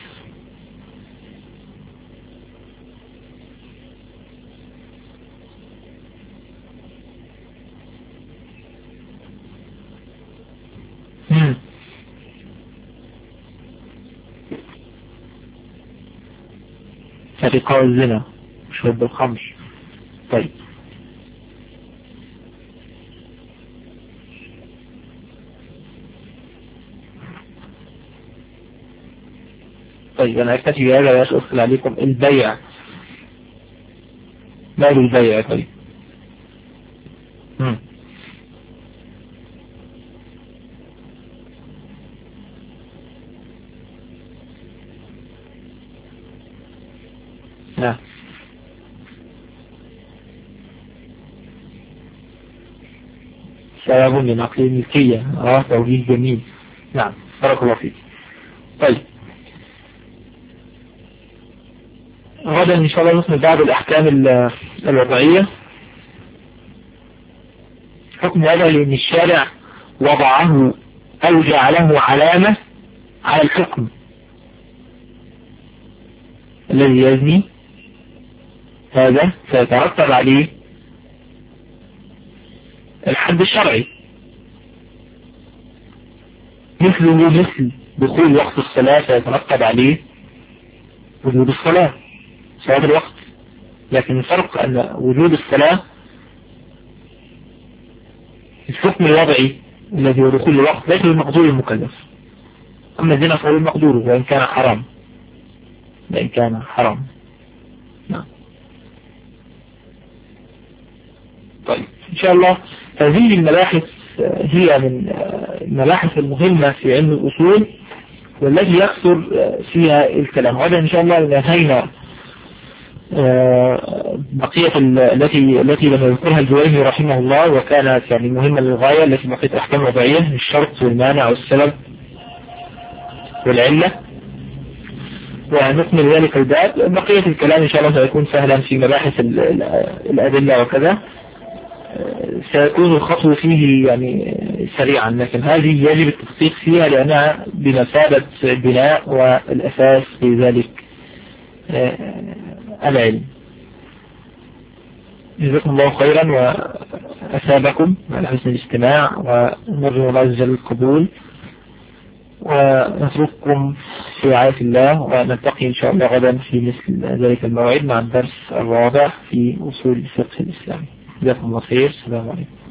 سرقة الزنا، شرب الخمر. طيب، أنا أكتفي بهذا وأسأل عليكم البيع. ما هو البيع؟ طيب، نعم، سبب من عقل الملكية. توجيه جميل. نعم، بارك الله فيك. طيب، غدا إن شاء الله نسمع بعض الأحكام الوضعية. حكم هذا لأن الشارع وضعه أو جعله علامة على الحكم الذي يزني، هذا سيترتب عليه الحد الشرعي، مثل دخول وقت الصلاة سيترتب عليه وجود الصلاة، صلاة الوقت. لكن الفرق أن وجود الصلاة الحكم الوضعي الذي هو دخول الوقت ليس بالمقدور المكلف. أما الزنا فهو المقدور وإن كان حرام. نعم. طيب، إن شاء الله هذه المباحث هي من المباحث المهمة في علم الأصول والتي يكثر فيها الكلام. غدا إن شاء الله نهينا بقية التي لم يذكرها الجويني رحمه الله وكانت يعني مهمة للغاية، التي بقية أحكام وضعية: الشرط والمانع والسبب والعلة، ونكمل ذلك الباب. بقية الكلام إن شاء الله سيكون سهلا في مباحث الأدلة وكذا. سيكون الخطو فيه يعني سريعا، لكن هذه يجب التدقيق فيها لأنها بمثابة البناء والأساس في ذلك العلم. جزاكم الله خيرا وأثابكم على حسن الاستماع، ونرجو الله عز وجل القبول، ونترككم في رعاية الله، ونلتقي إن شاء الله غدا في مثل ذلك الموعد مع الدرس الرابع في أصول الفقه الإسلامي. جزاكم الله خير. السلام عليكم.